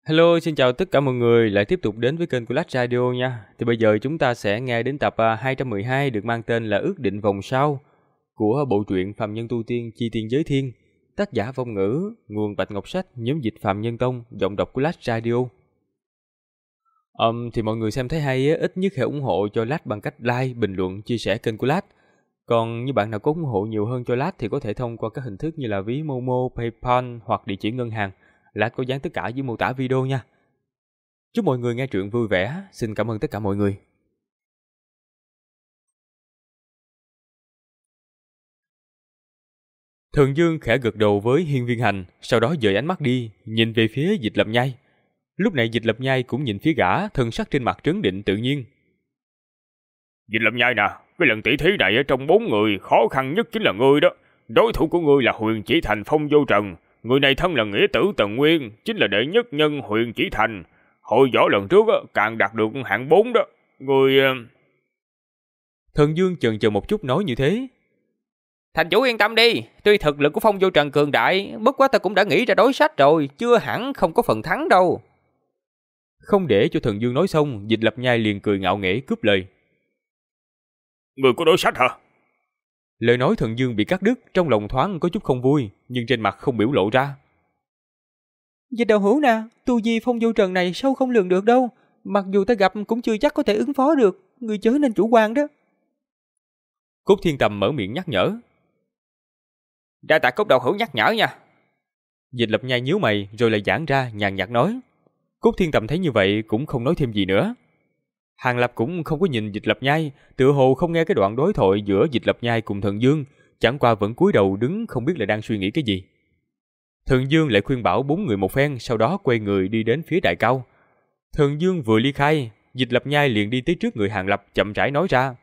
Hello, xin chào tất cả mọi người lại tiếp tục đến với kênh của Lách Radio nha. Thì bây giờ chúng ta sẽ nghe đến tập 212 được mang tên là Ước định vòng sau của bộ truyện Phàm Nhân Tu Tiên Chi Tiên Giới Thiên, tác giả Vong Ngữ, nguồn Bạch Ngọc Sách, nhóm dịch Phàm Nhân Tông, giọng đọc của Lách Radio. Thì mọi người xem thấy hay á, ít nhất hãy ủng hộ cho Lách bằng cách like, bình luận, chia sẻ kênh của Lách. Còn như bạn nào có ủng hộ nhiều hơn cho Lách thì có thể thông qua các hình thức như là ví Momo, PayPal hoặc địa chỉ ngân hàng. Lách có dán tất cả dưới mô tả video nha. Chúc mọi người nghe truyện vui vẻ. Xin cảm ơn tất cả mọi người. Thần Dương khẽ gật đầu với Hiên Viên Hành, sau đó dời ánh mắt đi, nhìn về phía Dịch Lập Nhai. Lúc này Dịch Lập Nhai cũng nhìn phía gã, thân sắc trên mặt trấn định tự nhiên. Dịch Lập Nhai nè, cái lần tỷ thí này ở trong 4 người khó khăn nhất chính là ngươi đó. Đối thủ của ngươi là Huyền Chỉ Thành Phong Vô Trần. Người này thân là nghĩa tử Tần Nguyên, chính là đệ nhất nhân Huyền Chỉ Thành. Hội võ lần trước càng đạt được hạng 4 đó. Người... Thần Dương chần chờ một chút nói như thế. Thành chủ yên tâm đi, tuy thực lực của Phong Vô Trần cường đại, bất quá ta cũng đã nghĩ ra đối sách rồi, chưa hẳn không có phần thắng đâu. Không để cho Thần Dương nói xong, Dịch Lập Nhai liền cười ngạo nghễ cướp lời. Người có đối sách hả? Lời nói Thần Dương bị cắt đứt, trong lòng thoáng có chút không vui, nhưng trên mặt không biểu lộ ra. Dịch đạo hữu nè, tu vi Phong Vô Trần này sâu không lường được đâu, mặc dù ta gặp cũng chưa chắc có thể ứng phó được, người chớ nên chủ quan đó. Cốt Thiên Tầm mở miệng nhắc nhở. Đa tạ Cốt đạo hữu nhắc nhở nha. Dịch Lập Nhai nhíu mày rồi lại giãn ra nhàn nhạt nói. Cốt Thiên Tầm thấy như vậy cũng không nói thêm gì nữa. Hàng Lập cũng không có nhìn Dịch Lập Nhai, tựa hồ không nghe cái đoạn đối thoại giữa Dịch Lập Nhai cùng Thần Dương, chẳng qua vẫn cúi đầu đứng không biết là đang suy nghĩ cái gì. Thần Dương lại khuyên bảo 4 người một phen, sau đó quay người đi đến phía đại cao. Thần Dương vừa ly khai, Dịch Lập Nhai liền đi tới trước người Hàng Lập chậm rãi nói ra.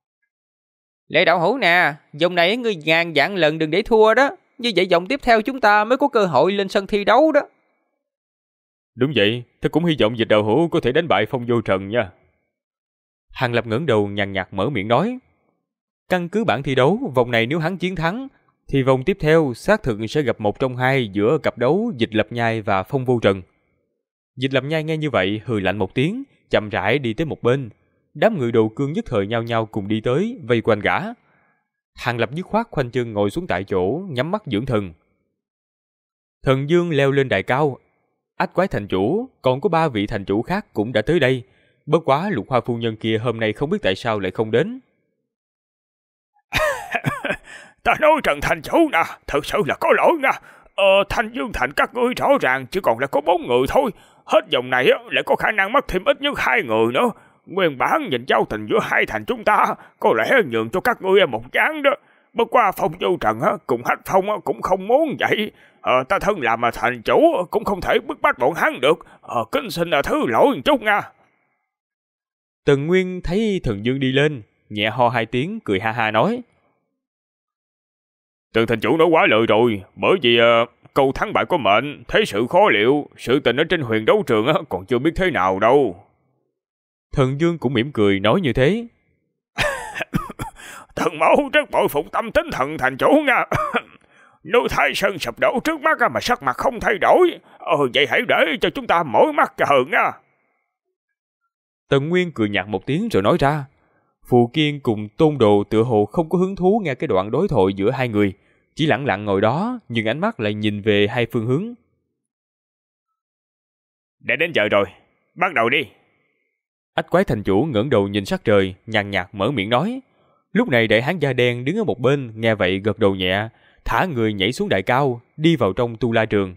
Lệ đạo hữu nè, vòng này ngươi ngàn vạn lần đừng để thua đó, như vậy vòng tiếp theo chúng ta mới có cơ hội lên sân thi đấu đó. Đúng vậy, tôi cũng hy vọng Dịch đạo hữu có thể đánh bại Phong Vô Trần nha. Hàng Lập ngẩng đầu nhàn nhạt mở miệng nói. Căn cứ bảng thi đấu, vòng này nếu hắn chiến thắng, thì vòng tiếp theo xác thực sẽ gặp một trong hai giữa cặp đấu Dịch Lập Nhai và Phong Vô Trần. Dịch Lập Nhai nghe như vậy hừ lạnh một tiếng, chậm rãi đi tới một bên. Đám người đồ cương nhất thời nhao nhao cùng đi tới, vây quanh gã. Hàng Lập dứt khoát khoanh chân ngồi xuống tại chỗ, nhắm mắt dưỡng thần. Thần Dương leo lên đài cao. Ách Quái thành chủ, còn có 3 vị thành chủ khác cũng đã tới đây. Bất quá Lục Hoa phu nhân kia hôm nay không biết tại sao lại không đến. Ta nói Trần thành chủ nè, thật sự là có lỗi nha. Thanh Dương Thành các ngươi rõ ràng chỉ còn là có 4 người thôi. Hết vòng này lại có khả năng mất thêm ít nhất 2 người nữa. Nguyên bản nhìn giao tình giữa hai thành chúng ta có lẽ nhường cho các ngươi một chán đó. Bất qua Phong Vô Trần cùng Hách Phong cũng không muốn vậy. Ta thân làm mà thành chủ cũng không thể bức bách bọn hắn được. Kính xin là thứ lỗi một chút nha. Tần Nguyên thấy Thần Dương đi lên, nhẹ ho 2 tiếng cười ha ha nói. Tần thành chủ nói quá lời rồi, bởi vì câu thắng bại có mệnh, thế sự khó liệu, sự tình ở trên huyền đấu trường còn chưa biết thế nào đâu. Thần Dương cũng mỉm cười nói như thế. Thần mẫu rất bội phục tâm tính thần thành chủ nha. Núi Thái Sơn sụp đổ trước mắt mà sắc mặt không thay đổi. Vậy hãy để cho chúng ta mỗi mắt chờ nha. Tần Nguyên cười nhạt một tiếng rồi nói ra. Phù Kiên cùng Tôn Đồ tựa hồ không có hứng thú nghe cái đoạn đối thoại giữa hai người, chỉ lặng lặng ngồi đó, nhưng ánh mắt lại nhìn về hai phương hướng. Đã đến giờ rồi, bắt đầu đi. Ách Quái thành chủ ngẩng đầu nhìn sắc trời, nhàn nhạt mở miệng nói. Lúc này đại hán da đen đứng ở một bên, nghe vậy gật đầu nhẹ, thả người nhảy xuống đại cao, đi vào trong tu la trường.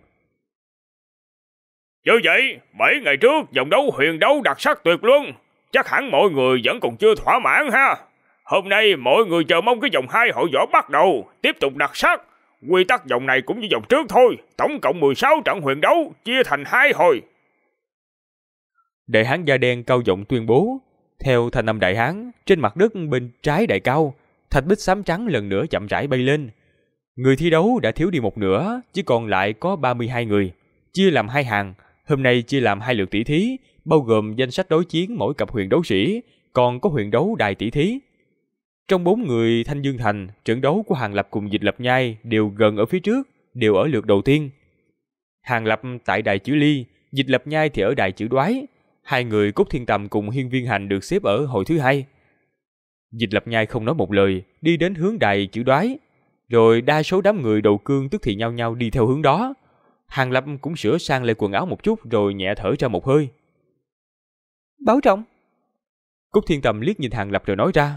Như vậy, 7 ngày trước vòng đấu huyền đấu đặc sắc tuyệt luân, chắc hẳn mọi người vẫn còn chưa thỏa mãn ha. Hôm nay mọi người chờ mong cái vòng 2 hội võ bắt đầu, tiếp tục đặc sắc. Quy tắc vòng này cũng như vòng trước thôi, tổng cộng 16 trận huyền đấu, chia thành 2 hồi. Đại hán da đen cao giọng tuyên bố. Theo thanh âm đại hán, trên mặt đất bên trái đại cao, thạch bích xám trắng lần nữa chậm rãi bay lên. Người thi đấu đã thiếu đi một nửa, chỉ còn lại có 32 người, chia làm 2 hàng. Hôm nay chia làm 2 lượt tỷ thí, bao gồm danh sách đối chiến mỗi cặp huyền đấu sĩ, còn có huyền đấu đài tỷ thí. Trong 4 người Thanh Dương Thành, trận đấu của Hàng Lập cùng Dịch Lập Nhai đều gần ở phía trước, đều ở lượt đầu tiên. Hàng Lập tại đài chữ ly, Dịch Lập Nhai thì ở đài chữ đoái. Hai người Cốt Thiên Tầm cùng Hiên Viên Hành được xếp ở hội thứ hai. Dịch Lập Nhai không nói một lời, đi đến hướng đài chữ đoái. Rồi đa số đám người đầu cương tức thì nhao nhao đi theo hướng đó. Hàng Lập cũng sửa sang lại quần áo một chút rồi nhẹ thở ra một hơi. Bảo trọng. Cốt Thiên Tầm liếc nhìn Hàng Lập rồi nói ra.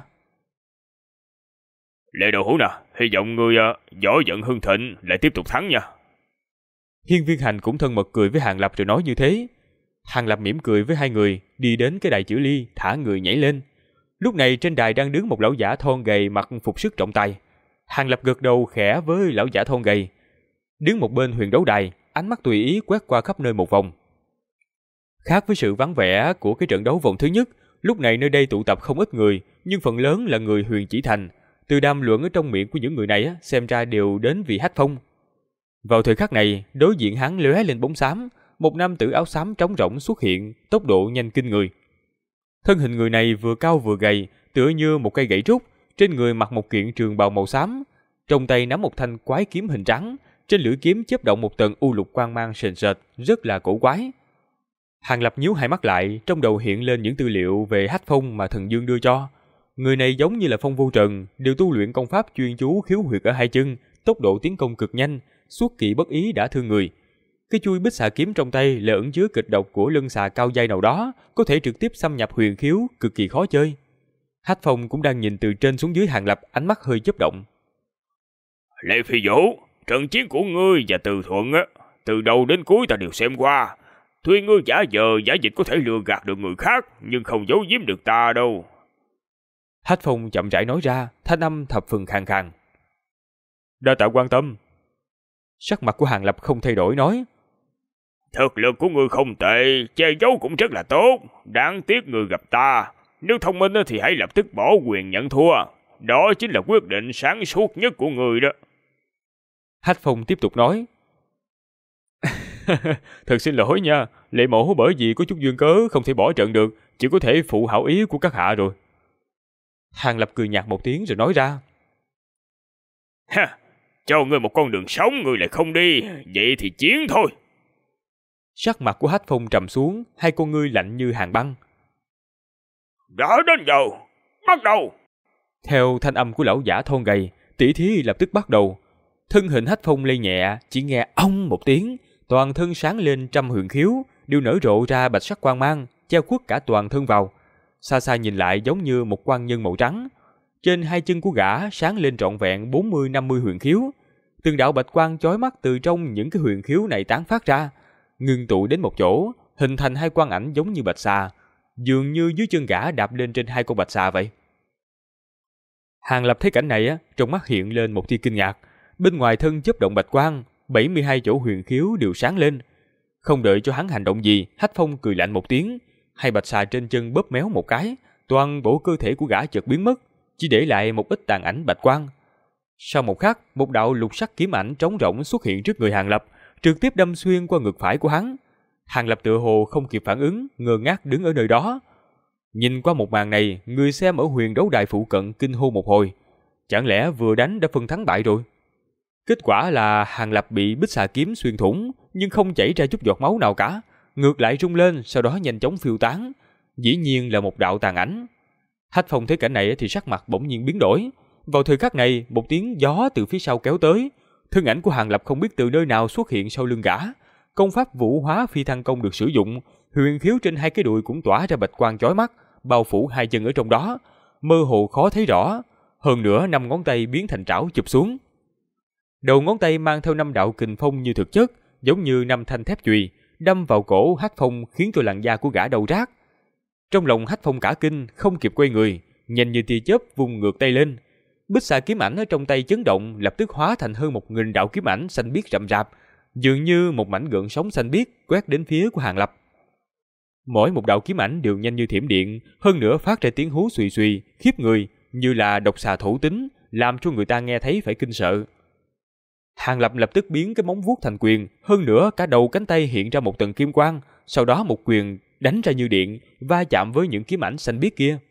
Lệ Đồ Hữu nè, hy vọng ngươi võ vận hưng thịnh lại tiếp tục thắng nha. Hiên Viên Hành cũng thân mật cười với Hàng Lập rồi nói như thế. Hàng Lập mỉm cười với hai người, đi đến cái đài chữ ly, thả người nhảy lên. Lúc này trên đài đang đứng một lão giả thon gầy mặc phục sức trọng tài. Hàng Lập gật đầu khẽ với lão giả thon gầy. Đứng một bên huyền đấu đài, ánh mắt tùy ý quét qua khắp nơi một vòng. Khác với sự vắng vẻ của cái trận đấu vòng thứ nhất, lúc này nơi đây tụ tập không ít người, nhưng phần lớn là người Huyền Chỉ Thành. Từ đàm luận ở trong miệng của những người này xem ra đều đến vì Hách Phong. Vào thời khắc này, đối diện hắn lóe lên bóng xám, một nam tử áo xám trống rỗng xuất hiện, tốc độ nhanh kinh người. Thân hình người này vừa cao vừa gầy, tựa như một cây gậy trúc, trên người mặc một kiện trường bào màu xám, trong tay nắm một thanh quái kiếm hình trắng, trên lưỡi kiếm chớp động một tầng u lục quang mang sền sệt, rất là cổ quái. Hàng Lập nhíu hai mắt lại, trong đầu hiện lên những tư liệu về Hách Phong mà Thần Dương đưa cho. Người này giống như là Phong Vô Trần, đều tu luyện công pháp chuyên chú khiếu huyệt ở hai chân, tốc độ tiến công cực nhanh, xuất kỳ bất ý đã thương người. Cái chuôi bích xà kiếm trong tay là ẩn chứa kịch độc của lân xà cao giai nào đó, có thể trực tiếp xâm nhập huyền khiếu, cực kỳ khó chơi. Hách Phong cũng đang nhìn từ trên xuống dưới Hàng Lập, ánh mắt hơi chớp động. Lệ Phi Vũ, trận chiến của ngươi và Từ Thuận từ đầu đến cuối ta đều xem qua. Tuy ngươi giả vờ giả dịch có thể lừa gạt được người khác, nhưng không giấu giếm được ta đâu. Hách Phong chậm rãi nói ra, thanh âm thập phần khàn khàn. Đa tạ quan tâm. Sắc mặt của Hàng Lập không thay đổi nói. Thực lực của ngươi không tệ, che giấu cũng rất là tốt. Đáng tiếc ngươi gặp ta. Nếu thông minh thì hãy lập tức bỏ quyền nhận thua. Đó chính là quyết định sáng suốt nhất của ngươi đó. Hách Phong tiếp tục nói. Thật xin lỗi nha, Lệ Mẫu bởi vì có chút duyên cớ không thể bỏ trận được, chỉ có thể phụ hảo ý của các hạ rồi. Hàng Lập cười nhạt một tiếng rồi nói ra. Ha, cho ngươi một con đường sống ngươi lại không đi, vậy thì chiến thôi. Sắc mặt của Hách Phong trầm xuống, hai con ngươi lạnh như hàn băng. Đã đến giờ, bắt đầu. Theo thanh âm của lão giả thon gầy, tỷ thí lập tức bắt đầu. Thân hình Hách Phong lay nhẹ, chỉ nghe ong một tiếng, toàn thân sáng lên trăm huyền khiếu, đều nở rộ ra bạch sắc quang mang, che khuất cả toàn thân vào. Xa xa nhìn lại giống như một quan nhân màu trắng. Trên hai chân của gã sáng lên trọn vẹn 40-50 huyền khiếu. Từng đạo bạch quang chói mắt từ trong những cái huyền khiếu này tán phát ra, ngưng tụ đến một chỗ, hình thành hai quang ảnh giống như bạch xà, dường như dưới chân gã đạp lên trên hai con bạch xà vậy. Hàng Lập thấy cảnh này trong mắt hiện lên một tia kinh ngạc. Bên ngoài thân chớp động bạch quang, 72 chỗ huyền khiếu đều sáng lên. Không đợi cho hắn hành động gì, Hách Phong cười lạnh một tiếng, hai bạch xà trên chân bóp méo một cái, toàn bộ cơ thể của gã chợt biến mất, chỉ để lại một ít tàn ảnh bạch quang. Sau một khắc, một đạo lục sắc kiếm ảnh trống rỗng xuất hiện trước người Hàng Lập, trực tiếp đâm xuyên qua ngực phải của hắn. Hàng Lập tựa hồ không kịp phản ứng, ngơ ngác đứng ở nơi đó. Nhìn qua một màn này, người xem ở huyền đấu đài phụ cận kinh hô một hồi. Chẳng lẽ vừa đánh đã phân thắng bại rồi? Kết quả là Hàng Lập bị bích xà kiếm xuyên thủng, nhưng không chảy ra chút giọt máu nào cả, ngược lại rung lên, sau đó nhanh chóng phiêu tán. Dĩ nhiên là một đạo tàn ảnh. Hách Phong thấy cảnh này thì sắc mặt bỗng nhiên biến đổi. Vào thời khắc này, một tiếng gió từ phía sau kéo tới. Thân ảnh của Hàng Lập không biết từ nơi nào xuất hiện sau lưng gã. Công pháp vũ hóa phi thăng công được sử dụng, huyền khiếu trên hai cái đùi cũng tỏa ra bạch quang chói mắt, bao phủ hai chân ở trong đó, mơ hồ khó thấy rõ. Hơn nữa 5 ngón tay biến thành trảo chụp xuống. Đầu ngón tay mang theo 5 đạo kình phong như thực chất, giống như 5 thanh thép chùy, đâm vào cổ Hách Phong khiến cho làn da của gã đầu rát. Trong lòng Hách Phong cả kinh, không kịp quay người, nhanh như tia chớp vung ngược tay lên. Bích xà kiếm ảnh ở trong tay chấn động, lập tức hóa thành hơn 1000 đạo kiếm ảnh xanh biếc rậm rạp, dường như một mảnh gợn sóng xanh biếc quét đến phía của Hàng Lập. Mỗi một đạo kiếm ảnh đều nhanh như thiểm điện, hơn nữa phát ra tiếng hú xùy xùy, khiếp người, như là độc xà thổ tính, làm cho người ta nghe thấy phải kinh sợ. Hàng Lập lập tức biến cái móng vuốt thành quyền, hơn nữa cả đầu cánh tay hiện ra một tầng kim quang, sau đó một quyền đánh ra như điện, va chạm với những kiếm ảnh xanh biếc kia.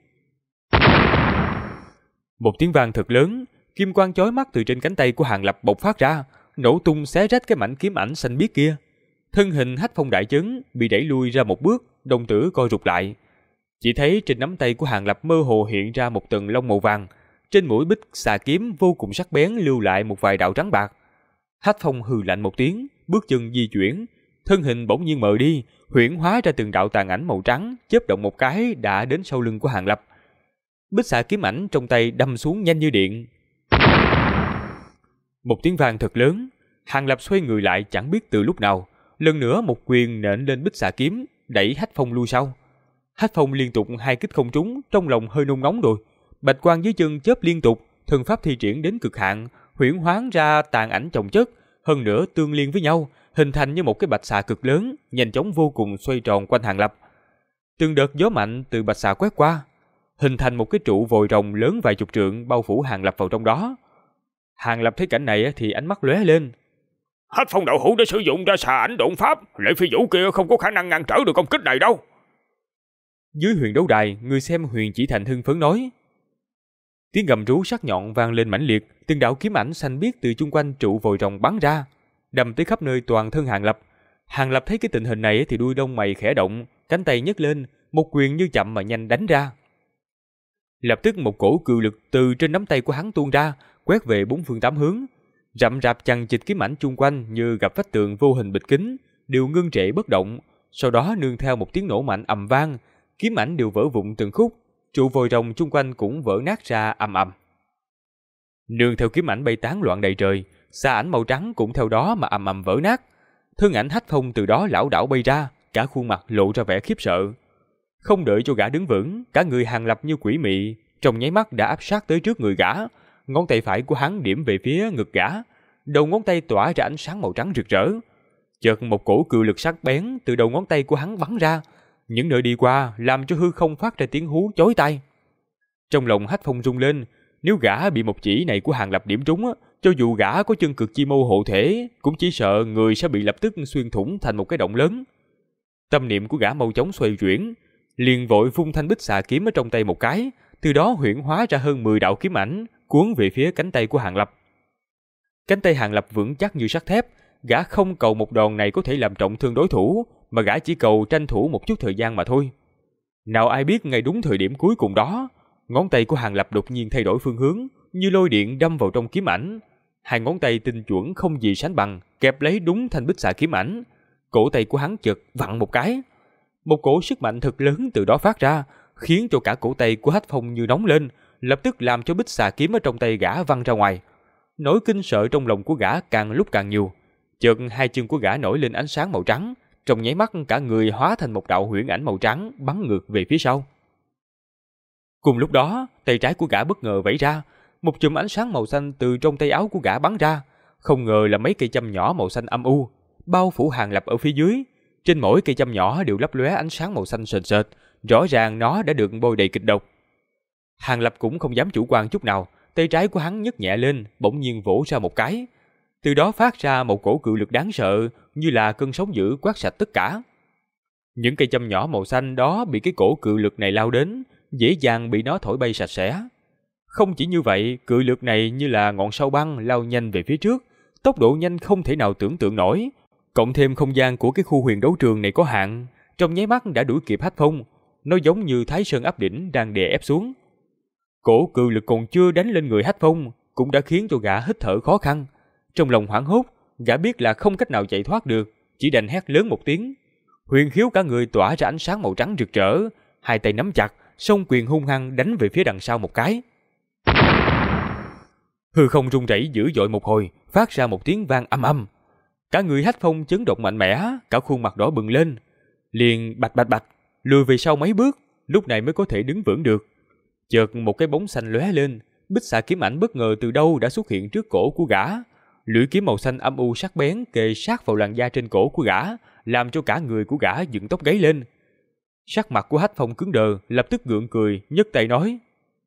Một tiếng vang thật lớn, kim quang chói mắt từ trên cánh tay của Hàng Lập bộc phát ra, nổ tung xé rách cái mảnh kiếm ảnh xanh biếc kia. Thân hình Hách Phong đại chấn, bị đẩy lui ra một bước, đồng tử co rụt lại. Chỉ thấy trên nắm tay của Hàng Lập mơ hồ hiện ra một tầng lông màu vàng, trên mũi bích xà kiếm vô cùng sắc bén lưu lại một vài đạo trắng bạc. Hách Phong hừ lạnh một tiếng, bước chân di chuyển, thân hình bỗng nhiên mờ đi, huyễn hóa ra từng đạo tàn ảnh màu trắng, chớp động một cái đã đến sau lưng của Hàng Lập. Bích xà kiếm ảnh trong tay đâm xuống nhanh như điện. Một tiếng vang thật lớn, Hàng Lập xoay người lại chẳng biết từ lúc nào, lần nữa một quyền nện lên bích xà kiếm, đẩy Hách Phong lui sau. Hách Phong liên tục 2 kích không trúng, trong lòng hơi nôn nóng rồi. Bạch quang dưới chân chớp liên tục, thần pháp thi triển đến cực hạn, huyễn hóa ra tàn ảnh chồng chất, hơn nữa tương liên với nhau, hình thành như một cái bạch xà cực lớn, nhanh chóng vô cùng xoay tròn quanh Hàng Lập. Từng đợt gió mạnh từ bạch xà quét qua, hình thành một cái trụ vòi rồng lớn vài chục trượng bao phủ Hàng Lập vào trong đó. Hàng Lập thấy cảnh này thì ánh mắt lóe lên. Hách Phong đạo hữu đã sử dụng ra xà ảnh độn pháp, Lệ Phi Vũ kia không có khả năng ngăn trở được công kích này đâu. Dưới huyền đấu đài, người xem Huyền Chỉ Thành hưng phấn nói. Tiếng gầm rú sắc nhọn vang lên mãnh liệt, từng đạo kiếm ảnh xanh biếc từ chung quanh trụ vòi rồng bắn ra, đâm tới khắp nơi toàn thân Hàng Lập. Hàng Lập thấy cái tình hình này thì đuôi lông mày khẽ động, cánh tay nhấc lên, một quyền như chậm mà nhanh đánh ra. Lập tức một cổ cự lực từ trên nắm tay của hắn tuôn ra, quét về 4 phương 8 hướng, rậm rạp chằng chịt kiếm ảnh chung quanh như gặp vách tường vô hình bịch kính, đều ngưng trệ bất động. Sau đó nương theo một tiếng nổ mạnh ầm vang, kiếm ảnh đều vỡ vụn từng khúc, trụ vòi rồng chung quanh cũng vỡ nát ra ầm ầm. Nương theo kiếm ảnh bay tán loạn đầy trời, xà ảnh màu trắng cũng theo đó mà ầm ầm vỡ nát. Thân ảnh Hách Phong từ đó lảo đảo bay ra, cả khuôn mặt lộ ra vẻ khiếp sợ. Không đợi cho gã đứng vững, cả người Hàng Lập như quỷ mị, trong nháy mắt đã áp sát tới trước người gã. Ngón tay phải của hắn điểm về phía ngực gã, đầu ngón tay tỏa ra ánh sáng màu trắng rực rỡ. Chợt một cổ cự lực sắc bén từ đầu ngón tay của hắn bắn ra, những nơi đi qua làm cho hư không phát ra tiếng hú chói tai. Trong lòng Hách Phong rung lên, nếu gã bị một chỉ này của Hàng Lập điểm trúng, cho dù gã có chân cực chi mâu hộ thể, cũng chỉ sợ người sẽ bị lập tức xuyên thủng thành một cái động lớn. Tâm niệm của gã mau chóng xoay chuyển, liền vội vung thanh bích xà kiếm ở trong tay một cái, từ đó huyễn hóa ra hơn 10 đạo kiếm ảnh cuốn về phía cánh tay của Hàng Lập. Cánh tay Hàng Lập vững chắc như sắt thép, gã không cầu một đòn này có thể làm trọng thương đối thủ, mà gã chỉ cầu tranh thủ một chút thời gian mà thôi. Nào ai biết ngay đúng thời điểm cuối cùng đó, ngón tay của Hàng Lập đột nhiên thay đổi phương hướng, như lôi điện đâm vào trong kiếm ảnh. Hai ngón tay tinh chuẩn không gì sánh bằng, kẹp lấy đúng thanh bích xà kiếm ảnh. Cổ tay của hắn chợt vặn một cái, một cổ sức mạnh thật lớn từ đó phát ra, khiến cho cả cổ tay của Hách Phong như nóng lên, lập tức làm cho bích xà kiếm ở trong tay gã văng ra ngoài. Nỗi kinh sợ trong lòng của gã càng lúc càng nhiều. Chợt hai chân của gã nổi lên ánh sáng màu trắng, trong nháy mắt cả người hóa thành một đạo huyễn ảnh màu trắng bắn ngược về phía sau. Cùng lúc đó, tay trái của gã bất ngờ vẫy ra, một chùm ánh sáng màu xanh từ trong tay áo của gã bắn ra, không ngờ là mấy cây châm nhỏ màu xanh âm u, bao phủ Hàng Lập ở phía dưới. Trên mỗi cây châm nhỏ đều lấp lóe ánh sáng màu xanh sền sệt, rõ ràng nó đã được bôi đầy kịch độc. Hàng Lập cũng không dám chủ quan chút nào, tay trái của hắn nhấc nhẹ lên, bỗng nhiên vỗ ra một cái. Từ đó phát ra một cổ cự lực đáng sợ, như là cơn sóng dữ quét sạch tất cả. Những cây châm nhỏ màu xanh đó bị cái cổ cự lực này lao đến, dễ dàng bị nó thổi bay sạch sẽ. Không chỉ như vậy, cự lực này như là ngọn sao băng lao nhanh về phía trước, tốc độ nhanh không thể nào tưởng tượng nổi. Cộng thêm không gian của cái khu huyền đấu trường này có hạn, trong nháy mắt đã đuổi kịp Hách Phong. Nó giống như Thái Sơn áp đỉnh đang đè ép xuống. Cổ cự lực còn chưa đánh lên người Hách Phong, cũng đã khiến cho gã hít thở khó khăn. Trong lòng hoảng hốt, gã biết là không cách nào chạy thoát được, chỉ đành hét lớn một tiếng. Huyền khiếu cả người tỏa ra ánh sáng màu trắng rực rỡ, hai tay nắm chặt, song quyền hung hăng đánh về phía đằng sau một cái. Hư không rung rẩy dữ dội một hồi, phát ra một tiếng vang âm âm. Cả người Hách Phong chấn động mạnh mẽ, cả khuôn mặt đỏ bừng lên, liền bạch bạch bạch lùi về sau mấy bước, lúc này mới có thể đứng vững được. Chợt một cái bóng xanh lóe lên, bích xà kiếm ảnh bất ngờ từ đâu đã xuất hiện trước cổ của gã. Lưỡi kiếm màu xanh âm u sắc bén kề sát vào làn da trên cổ của gã, làm cho cả người của gã dựng tóc gáy lên. Sắc mặt của Hách Phong cứng đờ, lập tức gượng cười, nhấc tay nói: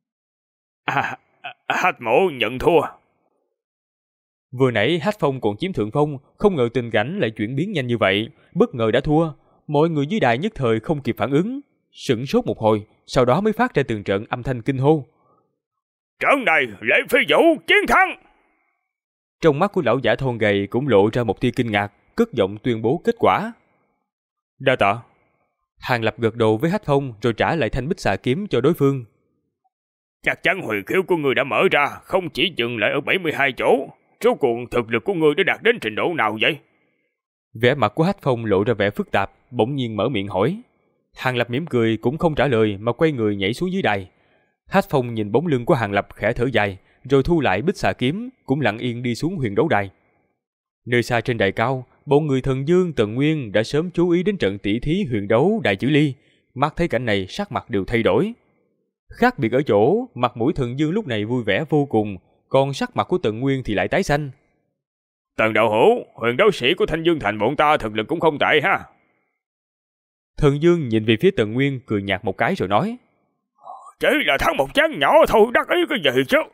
Hách mỗ nhận thua. Vừa nãy Hách Phong còn chiếm thượng phong, không ngờ tình cảnh lại chuyển biến nhanh như vậy, bất ngờ đã thua. Mọi người dưới đài nhất thời không kịp phản ứng, sửng sốt một hồi, sau đó mới phát ra từng trận âm thanh kinh hô: Trận này Lệ Phi Vũ chiến thắng. Trong mắt của lão giả thon gầy cũng lộ ra một tia kinh ngạc, cất giọng tuyên bố kết quả. Đa tạ. Hàng Lập gật đầu với Hách Phong rồi trả lại thanh bích xà kiếm cho đối phương. Chắc chắn huyền khiếu của ngươi đã mở ra, không chỉ dừng lại ở 72 chỗ. Rốt cuộc thực lực của ngươi đã đạt đến trình độ nào vậy? Vẻ mặt của Hách Phong lộ ra vẻ phức tạp, bỗng nhiên mở miệng hỏi. Hàng Lập mỉm cười cũng không trả lời mà quay người nhảy xuống dưới đài. Hách Phong nhìn bóng lưng của Hàng Lập khẽ thở dài, rồi thu lại bích xà kiếm, cũng lặng yên đi xuống huyền đấu đài. Nơi xa trên đài cao, bọn người Thần Dương, Tần Nguyên đã sớm chú ý đến trận tỷ thí huyền đấu Đại Chữ Ly, mắt thấy cảnh này sắc mặt đều thay đổi. Khác biệt ở chỗ, mặt mũi Thần Dương lúc này vui vẻ vô cùng, còn sắc mặt của Tần Nguyên thì lại tái xanh. Tần đạo hữu, huyền đấu sĩ của Thanh Dương Thành bọn ta thực lực cũng không tệ ha. Thần Dương nhìn về phía Tần Nguyên cười nhạt một cái rồi nói. Chỉ là thắng một chén nhỏ thôi, đắc ý cái gì chứ?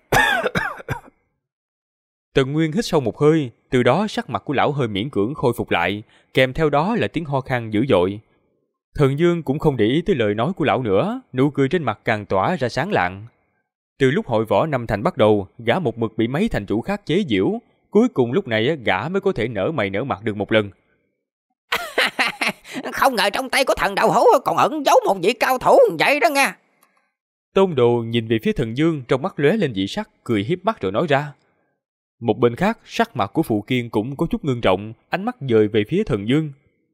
Tần Nguyên hít sâu một hơi, từ đó sắc mặt của lão hơi miễn cưỡng khôi phục lại, kèm theo đó là tiếng ho khan dữ dội. Thần Dương cũng không để ý tới lời nói của lão nữa, nụ cười trên mặt càng tỏa ra sáng lạng. Từ lúc hội võ năm thành bắt đầu, gã một mực bị mấy thành chủ khác chế giễu, cuối cùng lúc này gã mới có thể nở mày nở mặt được một lần. Không ngờ trong tay của thần đạo hữu còn ẩn giấu một vị cao thủ vậy đó nha. Tôn Đồ nhìn về phía Thần Dương, trong mắt lóe lên dị sắc, cười hiếp mắt rồi nói ra. Một bên khác, sắc mặt của Phụ Kiên cũng có chút ngưng trọng, ánh mắt dời về phía Thần Dương.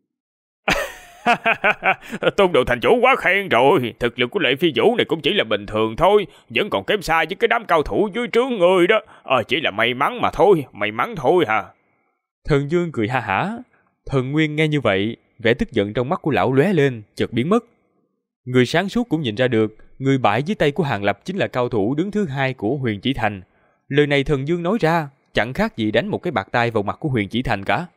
Tôn Đồ thành chủ quá khen rồi, thực lực của Lệ Phi Vũ này cũng chỉ là bình thường thôi, vẫn còn kém xa với cái đám cao thủ dưới trướng người đó. Chỉ là may mắn mà thôi, may mắn thôi hả? Thần Dương cười ha hả. Thần Nguyên nghe như vậy, vẻ tức giận trong mắt của lão lóe lên, chợt biến mất. Người sáng suốt cũng nhìn ra được, người bại dưới tay của Hàng Lập chính là cao thủ đứng thứ hai của Huyền Chỉ Thành. Lời này Thần Dương nói ra, chẳng khác gì đánh một cái bạt tai vào mặt của Huyền Chỉ Thành cả.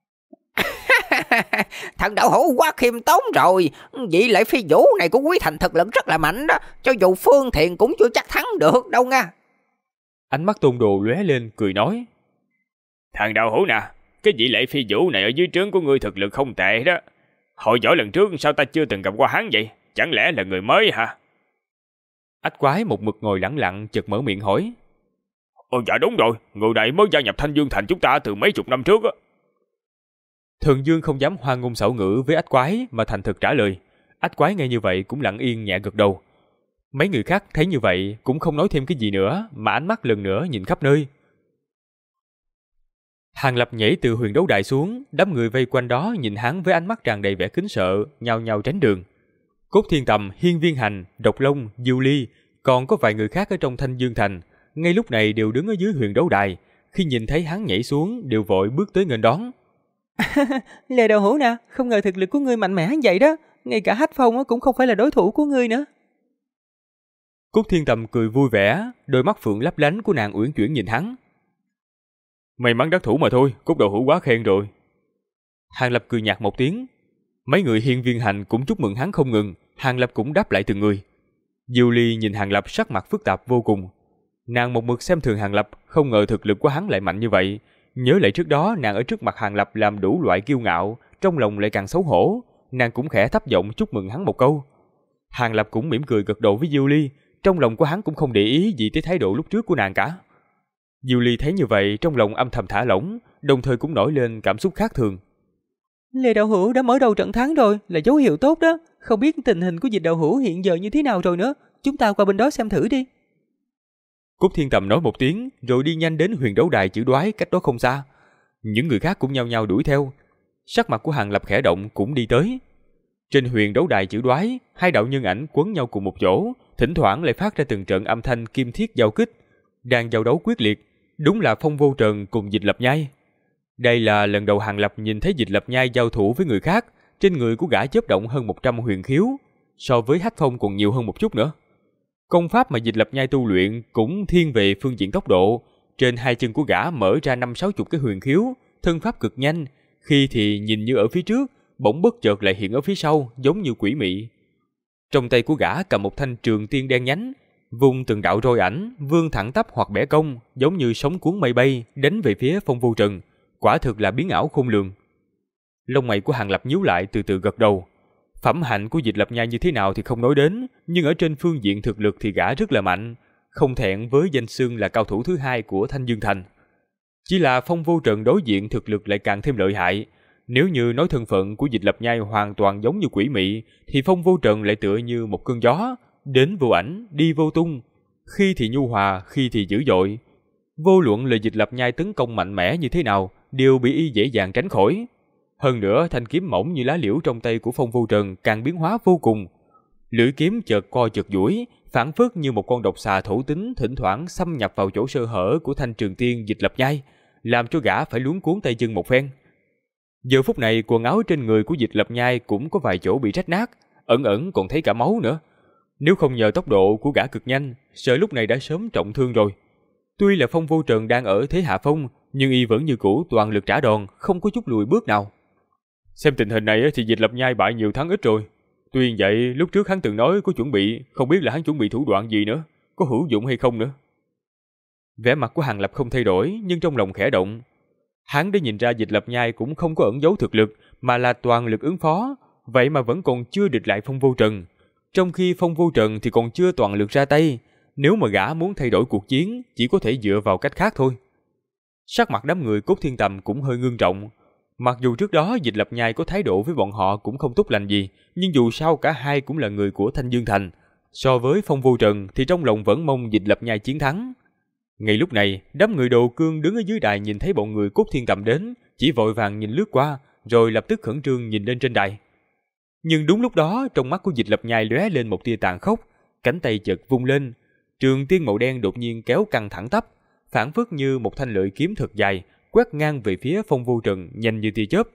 Thần đạo hữu quá khiêm tốn rồi, vị Lệ Phi Vũ này của Quý Thành thực lực rất là mạnh đó, cho dù Phương Thiện cũng chưa chắc thắng được đâu nha. Ánh mắt Tôn Đồ lóe lên, cười nói. Thằng đạo hữu nè, cái vị Lệ Phi Vũ này ở dưới trướng của ngươi thực lực không tệ đó. Hội võ lần trước sao ta chưa từng gặp qua hắn vậy? Chẳng lẽ là người mới hả? Ách Quái một mực ngồi lẳng lặng chợt mở miệng hỏi. Dạ đúng rồi, người này mới gia nhập Thanh Dương Thành chúng ta từ mấy chục năm trước á. Thần Dương không dám hoa ngôn xảo ngữ với Ách Quái mà thành thực trả lời. Ách Quái nghe như vậy cũng lặng yên nhẹ gật đầu. Mấy người khác thấy như vậy cũng không nói thêm cái gì nữa mà ánh mắt lần nữa nhìn khắp nơi. Hàng Lập nhảy từ huyền đấu đài xuống, đám người vây quanh đó nhìn hắn với ánh mắt tràn đầy vẻ kính sợ, nhao nhao tránh đường. Cốt Thiên Tầm, Hiên Viên Hành, Độc Long, Diêu Ly, còn có vài người khác ở trong Thanh Dương Thành, ngay lúc này đều đứng ở dưới huyền đấu đài, khi nhìn thấy hắn nhảy xuống đều vội bước tới nghênh đón. Lệ đạo hữu nè, không ngờ thực lực của ngươi mạnh mẽ vậy đó, ngay cả Hách Phong cũng không phải là đối thủ của ngươi nữa. Cốt Thiên Tầm cười vui vẻ, đôi mắt phượng lấp lánh của nàng uyển chuyển nhìn hắn. May mắn đắc thủ mà thôi, Cốt đạo hữu quá khen rồi. Hàng Lập cười nhạt một tiếng. Mấy người Hiên Viên Hành cũng chúc mừng hắn không ngừng, Hàng Lập cũng đáp lại từng người. Diêu Ly nhìn Hàng Lập sắc mặt phức tạp vô cùng. Nàng một mực xem thường Hàng Lập, không ngờ thực lực của hắn lại mạnh như vậy. Nhớ lại trước đó nàng ở trước mặt Hàng Lập làm đủ loại kiêu ngạo, trong lòng lại càng xấu hổ, nàng cũng khẽ thấp giọng chúc mừng hắn một câu. Hàng Lập cũng mỉm cười gật đầu với Diêu Ly, trong lòng của hắn cũng không để ý gì tới thái độ lúc trước của nàng cả. Diêu Ly thấy như vậy trong lòng âm thầm thả lỏng, đồng thời cũng nổi lên cảm xúc khác thường. Lê đạo hữu đã mở đầu trận thắng rồi, là dấu hiệu tốt đó. Không biết tình hình của Dịch đạo hữu hiện giờ như thế nào rồi nữa, chúng ta qua bên đó xem thử đi. Cốt Thiên Tầm nói một tiếng, rồi đi nhanh đến huyền đấu đài chữ đoái cách đó không xa. Những người khác cũng nhao nhao đuổi theo. Sắc mặt của Hàng Lập khẽ động cũng đi tới. Trên huyền đấu đài chữ đoái, hai đạo nhân ảnh quấn nhau cùng một chỗ, thỉnh thoảng lại phát ra từng trận âm thanh kim thiết giao kích, đang giao đấu quyết liệt. Đúng là Phong Vô Trần cùng Dịch Lập Nhai. Đây là lần đầu Hàng Lập nhìn thấy Dịch Lập Nhai giao thủ với người khác, trên người của gã chớp động hơn 100 huyền khiếu, so với Hách Phong còn nhiều hơn một chút nữa. Công pháp mà Dịch Lập Nhai tu luyện cũng thiên về phương diện tốc độ, trên hai chân của gã mở ra 50-60 cái huyền khiếu, thân pháp cực nhanh, khi thì nhìn như ở phía trước, bỗng bất chợt lại hiện ở phía sau, giống như quỷ mị. Trong tay của gã cầm một thanh trường tiên đen nhánh, vùng từng đạo roi ảnh, vươn thẳng tắp hoặc bẻ cong, giống như sóng cuốn mây bay, đánh về phía Phong Vô Trần, quả thực là biến ảo khôn lường. Lông mày của Hàng Lập nhíu lại từ từ gật đầu. Phẩm hạnh của Dịch Lập Nhai như thế nào thì không nói đến, nhưng ở trên phương diện thực lực thì gã rất là mạnh, không thẹn với danh xưng là cao thủ thứ hai của Thanh Dương Thành. Chỉ là Phong Vô Trần đối diện thực lực lại càng thêm lợi hại, Nếu như nói thân phận của Dịch Lập Nhai hoàn toàn giống như quỷ mị, thì Phong Vô Trần lại tựa như một cơn gió, đến vô ảnh, đi vô tung, khi thì nhu hòa, khi thì dữ dội. Vô luận là Dịch Lập Nhai tấn công mạnh mẽ như thế nào, đều bị y dễ dàng tránh khỏi. Hơn nữa, thanh kiếm mỏng như lá liễu trong tay của Phong Vô Trần càng biến hóa vô cùng. Lưỡi kiếm chợt co chợt duỗi, phảng phất như một con độc xà thổ tính thỉnh thoảng xâm nhập vào chỗ sơ hở của thanh trường tiên Dịch Lập Nhai, làm cho gã phải luống cuống tay chân một phen. Giờ phút này quần áo trên người của Dịch Lập Nhai cũng có vài chỗ bị rách nát, ẩn ẩn còn thấy cả máu nữa. Nếu không nhờ tốc độ của gã cực nhanh, sợ lúc này đã sớm trọng thương rồi. Tuy là Phong Vô Trần đang ở thế hạ phong, nhưng y vẫn như cũ toàn lực trả đòn, không có chút lùi bước nào. Xem tình hình này thì Dịch Lập Nhai bại nhiều thắng ít rồi. Tuy vậy, lúc trước hắn từng nói có chuẩn bị, không biết là hắn chuẩn bị thủ đoạn gì nữa, có hữu dụng hay không nữa. Vẻ mặt của Hàng Lập không thay đổi, nhưng trong lòng khẽ động. Hắn đã nhìn ra Dịch Lập Nhai cũng không có ẩn giấu thực lực, mà là toàn lực ứng phó, vậy mà vẫn còn chưa địch lại Phong Vô Trần. Trong khi Phong Vô Trần thì còn chưa toàn lực ra tay, nếu mà gã muốn thay đổi cuộc chiến, chỉ có thể dựa vào cách khác thôi. Sắc mặt đám người Cốt Thiên Tầm cũng hơi ngưng trọng. Mặc dù trước đó Dịch Lập Nhai có thái độ với bọn họ cũng không tốt lành gì, nhưng dù sao cả hai cũng là người của Thanh Dương Thành. So với Phong Vô Trần thì trong lòng vẫn mong Dịch Lập Nhai chiến thắng. Ngay lúc này, đám người Đồ Cương đứng ở dưới đài nhìn thấy bọn người Cốt Thiên Tầm đến, chỉ vội vàng nhìn lướt qua, rồi lập tức khẩn trương nhìn lên trên đài. Nhưng đúng lúc đó, trong mắt của Dịch Lập Nhai lóe lên một tia tàn khốc, cánh tay chợt vung lên, trường tiên màu đen đột nhiên kéo căng thẳng tắp, phảng phất như một thanh lợi kiếm thật dài, quét ngang về phía Phong Vô Trần nhanh như tia chớp.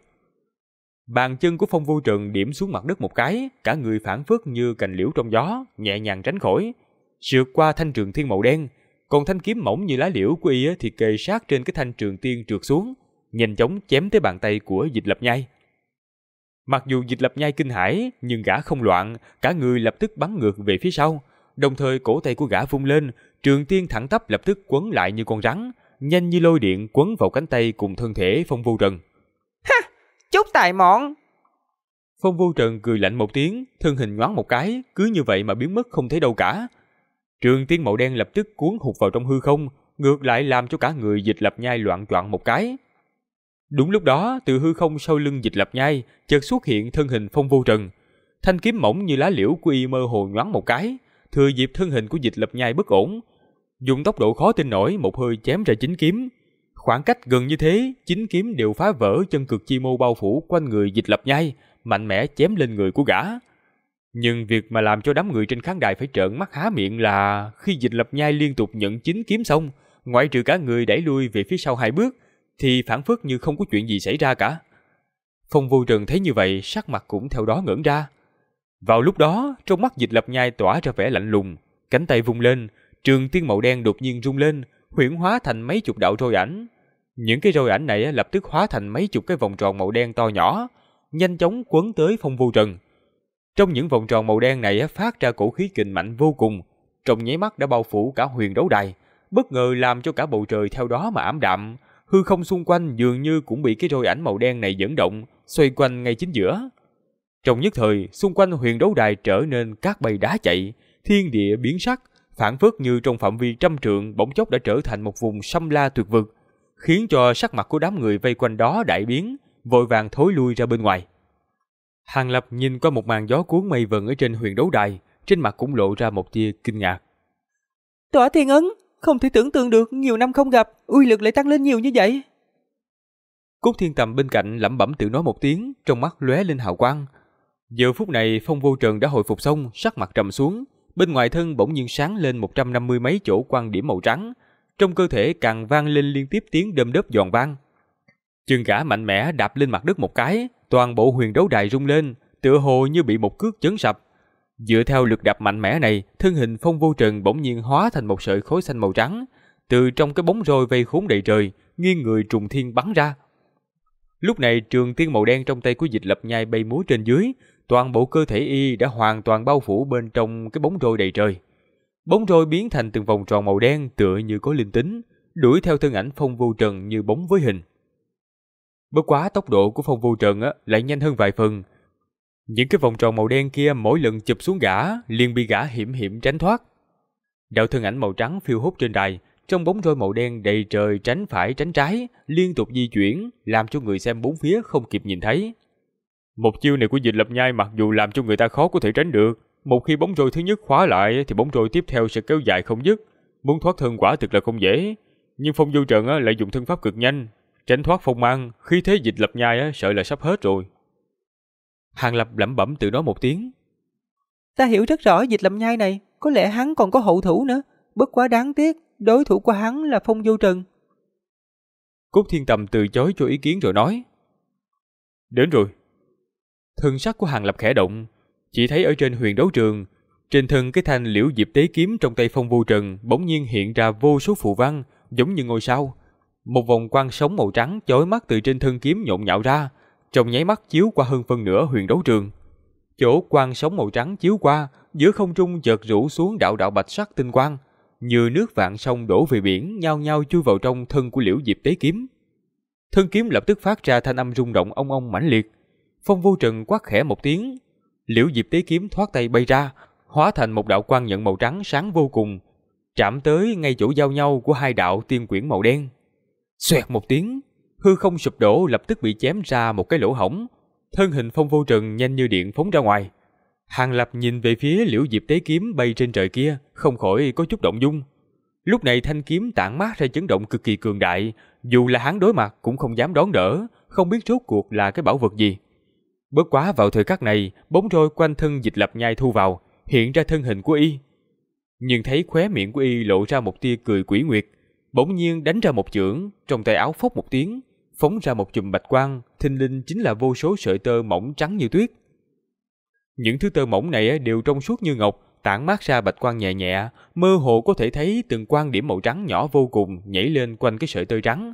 Bàn chân của Phong Vô Trần điểm xuống mặt đất một cái, cả người phảng phất như cành liễu trong gió, nhẹ nhàng tránh khỏi, sượt qua thanh trường tiên màu đen, còn thanh kiếm mỏng như lá liễu của y thì kề sát trên cái thanh trường tiên trượt xuống, nhanh chóng chém tới bàn tay của Dịch Lập Nhai. Mặc dù Dịch Lập Nhai kinh hãi, nhưng gã không loạn, cả người lập tức bắn ngược về phía sau, đồng thời cổ tay của gã vung lên, trường tiên thẳng tắp lập tức quấn lại như con rắn, nhanh như lôi điện quấn vào cánh tay cùng thân thể Phong Vô Trần. Ha! Chút tài mọn! Phong Vô Trần cười lạnh một tiếng, thân hình nhoáng một cái, cứ như vậy mà biến mất không thấy đâu cả. Trường tiên màu đen lập tức cuốn hụt vào trong hư không, ngược lại làm cho cả người Dịch Lập Nhai loạn choạng một cái. Đúng lúc đó, từ hư không sau lưng Dịch Lập Nhai chợt xuất hiện thân hình Phong Vô Trần. Thanh kiếm mỏng như lá liễu của y mơ hồ nhoáng một cái, thừa dịp thân hình của Dịch Lập Nhai bất ổn, dùng tốc độ khó tin nổi một hơi chém ra 9 kiếm. Khoảng cách gần như thế, 9 kiếm đều phá vỡ chân cực chi mô bao phủ quanh người Dịch Lập Nhai, mạnh mẽ chém lên người của gã. Nhưng việc mà làm cho đám người trên khán đài phải trợn mắt há miệng là khi Dịch Lập Nhai liên tục nhận 9 kiếm xong, ngoại trừ cả người đẩy lui về phía sau 2 bước, thì phảng phất như không có chuyện gì xảy ra cả. Phong Vô Trần thấy như vậy, sắc mặt cũng theo đó ngẩn ra. Vào lúc đó, trong mắt Dịch Lập Nhai tỏa ra vẻ lạnh lùng, cánh tay vung lên, trường tiên màu đen đột nhiên rung lên, huyễn hóa thành mấy chục đạo roi ảnh. Những cái roi ảnh này lập tức hóa thành mấy chục cái vòng tròn màu đen to nhỏ, nhanh chóng quấn tới Phong Vô Trần. Trong những vòng tròn màu đen này phát ra cổ khí kình mạnh vô cùng, trong nháy mắt đã bao phủ cả huyền đấu đài, bất ngờ làm cho cả bầu trời theo đó mà ảm đạm, hư không xung quanh dường như cũng bị cái roi ảnh màu đen này dẫn động, xoay quanh ngay chính giữa. Trong nhất thời, xung quanh huyền đấu đài trở nên cát bay đá chạy, thiên địa biến sắc, phảng phất như trong phạm vi trăm trượng bỗng chốc đã trở thành một vùng sâm la tuyệt vực, khiến cho sắc mặt của đám người vây quanh đó đại biến, vội vàng thối lui ra bên ngoài. Hàng Lập nhìn qua một màn gió cuốn mây vần ở trên huyền đấu đài, trên mặt cũng lộ ra một tia kinh ngạc. Tỏa Thiên Ấn, không thể tưởng tượng được nhiều năm không gặp, uy lực lại tăng lên nhiều như vậy. Cốt Thiên Tầm bên cạnh lẩm bẩm tự nói một tiếng, trong mắt lóe lên hào quang. Giờ phút này Phong Vô Trần đã hồi phục xong, sắc mặt trầm xuống, bên ngoài thân bỗng nhiên sáng lên 150 mấy chỗ quang điểm màu trắng, trong cơ thể càng vang lên liên tiếp tiếng đơm đớp giòn vang. Chân gã mạnh mẽ đạp lên mặt đất một cái, toàn bộ huyền đấu đài rung lên, tựa hồ như bị một cước chấn sập. Dựa theo lực đạp mạnh mẽ này, thân hình Phong Vô Trần bỗng nhiên hóa thành một sợi khói xanh màu trắng, từ trong cái bóng roi vây khốn đầy trời, nghiêng người trùng thiên bắn ra. Lúc này trường tiên màu đen trong tay của Dịch Lập Nhai bay múa trên dưới, toàn bộ cơ thể y đã hoàn toàn bao phủ bên trong cái bóng roi đầy trời. Bóng roi biến thành từng vòng tròn màu đen tựa như có linh tính, đuổi theo thân ảnh Phong Vô Trần như bóng với hình. Bất quá tốc độ của Phong Vô Trần lại nhanh hơn vài phần. Những cái vòng tròn màu đen kia mỗi lần chụp xuống gã liền bị gã hiểm hiểm tránh thoát. Đạo thân ảnh màu trắng phiêu hốt trên đài, trong bóng roi màu đen đầy trời tránh phải tránh trái, liên tục di chuyển, làm cho người xem bốn phía không kịp nhìn thấy. Một chiêu này của Dịch Lập Nhai mặc dù làm cho người ta khó có thể tránh được, một khi bóng roi thứ nhất khóa lại thì bóng roi tiếp theo sẽ kéo dài không dứt, muốn thoát thân quả thực là không dễ. Nhưng Phong Vô Trần lại dùng thân pháp cực nhanh, tránh thoát phong mang, khí thế Dịch Lập Nhai sợ là sắp hết rồi. Hàng Lập lẩm bẩm tự nói một tiếng. Ta hiểu rất rõ Dịch Lập Nhai này, có lẽ hắn còn có hậu thủ nữa, bất quá đáng tiếc, đối thủ của hắn là Phong Vô Trần. Cốt Thiên Tầm từ chối cho ý kiến rồi nói. Đến rồi. Thân sắc của Hàng Lập khẽ động, chỉ thấy ở trên huyền đấu trường, trên thân cái thanh liễu diệp tế kiếm trong tay Phong Vô Trần bỗng nhiên hiện ra vô số phù văn, giống như ngôi sao. Một vòng quang sống màu trắng chói mắt từ trên thân kiếm nhộn nhạo ra, trong nháy mắt chiếu qua hơn phân nửa huyền đấu trường. Chỗ quang sống màu trắng chiếu qua, giữa không trung chợt rủ xuống đạo đạo bạch sắc tinh quang, như nước vạn sông đổ về biển, nhao nhao chui vào trong thân của liễu diệp tế kiếm. Thân kiếm lập tức phát ra thanh âm rung động ong ong mãnh liệt. Phong Vô Trần quát khẽ một tiếng, liễu diệp tế kiếm thoát tay bay ra, hóa thành một đạo quang nhận màu trắng sáng vô cùng, chạm tới ngay chỗ giao nhau của hai đạo tiên quyển màu đen. Xoẹt một tiếng, hư không sụp đổ lập tức bị chém ra một cái lỗ hổng, thân hình Phong Vô Trần nhanh như điện phóng ra ngoài. Hàng Lập nhìn về phía liễu diệp tế kiếm bay trên trời kia, không khỏi có chút động dung. Lúc này thanh kiếm tản mát ra chấn động cực kỳ cường đại, dù là hắn đối mặt cũng không dám đón đỡ, không biết rốt cuộc là cái bảo vật gì. Bất quá vào thời khắc này, bóng roi quanh thân Dịch Lập Nhai thu vào, hiện ra thân hình của y. Nhưng thấy khóe miệng của y lộ ra một tia cười quỷ nguyệt, bỗng nhiên đánh ra một chưởng, trong tay áo phốc một tiếng, phóng ra một chùm bạch quang, thình lình chính là vô số sợi tơ mỏng trắng như tuyết. Những thứ tơ mỏng này đều trong suốt như ngọc, tản mát ra bạch quang nhẹ nhẹ, mơ hồ có thể thấy từng quang điểm màu trắng nhỏ vô cùng nhảy lên quanh cái sợi tơ trắng.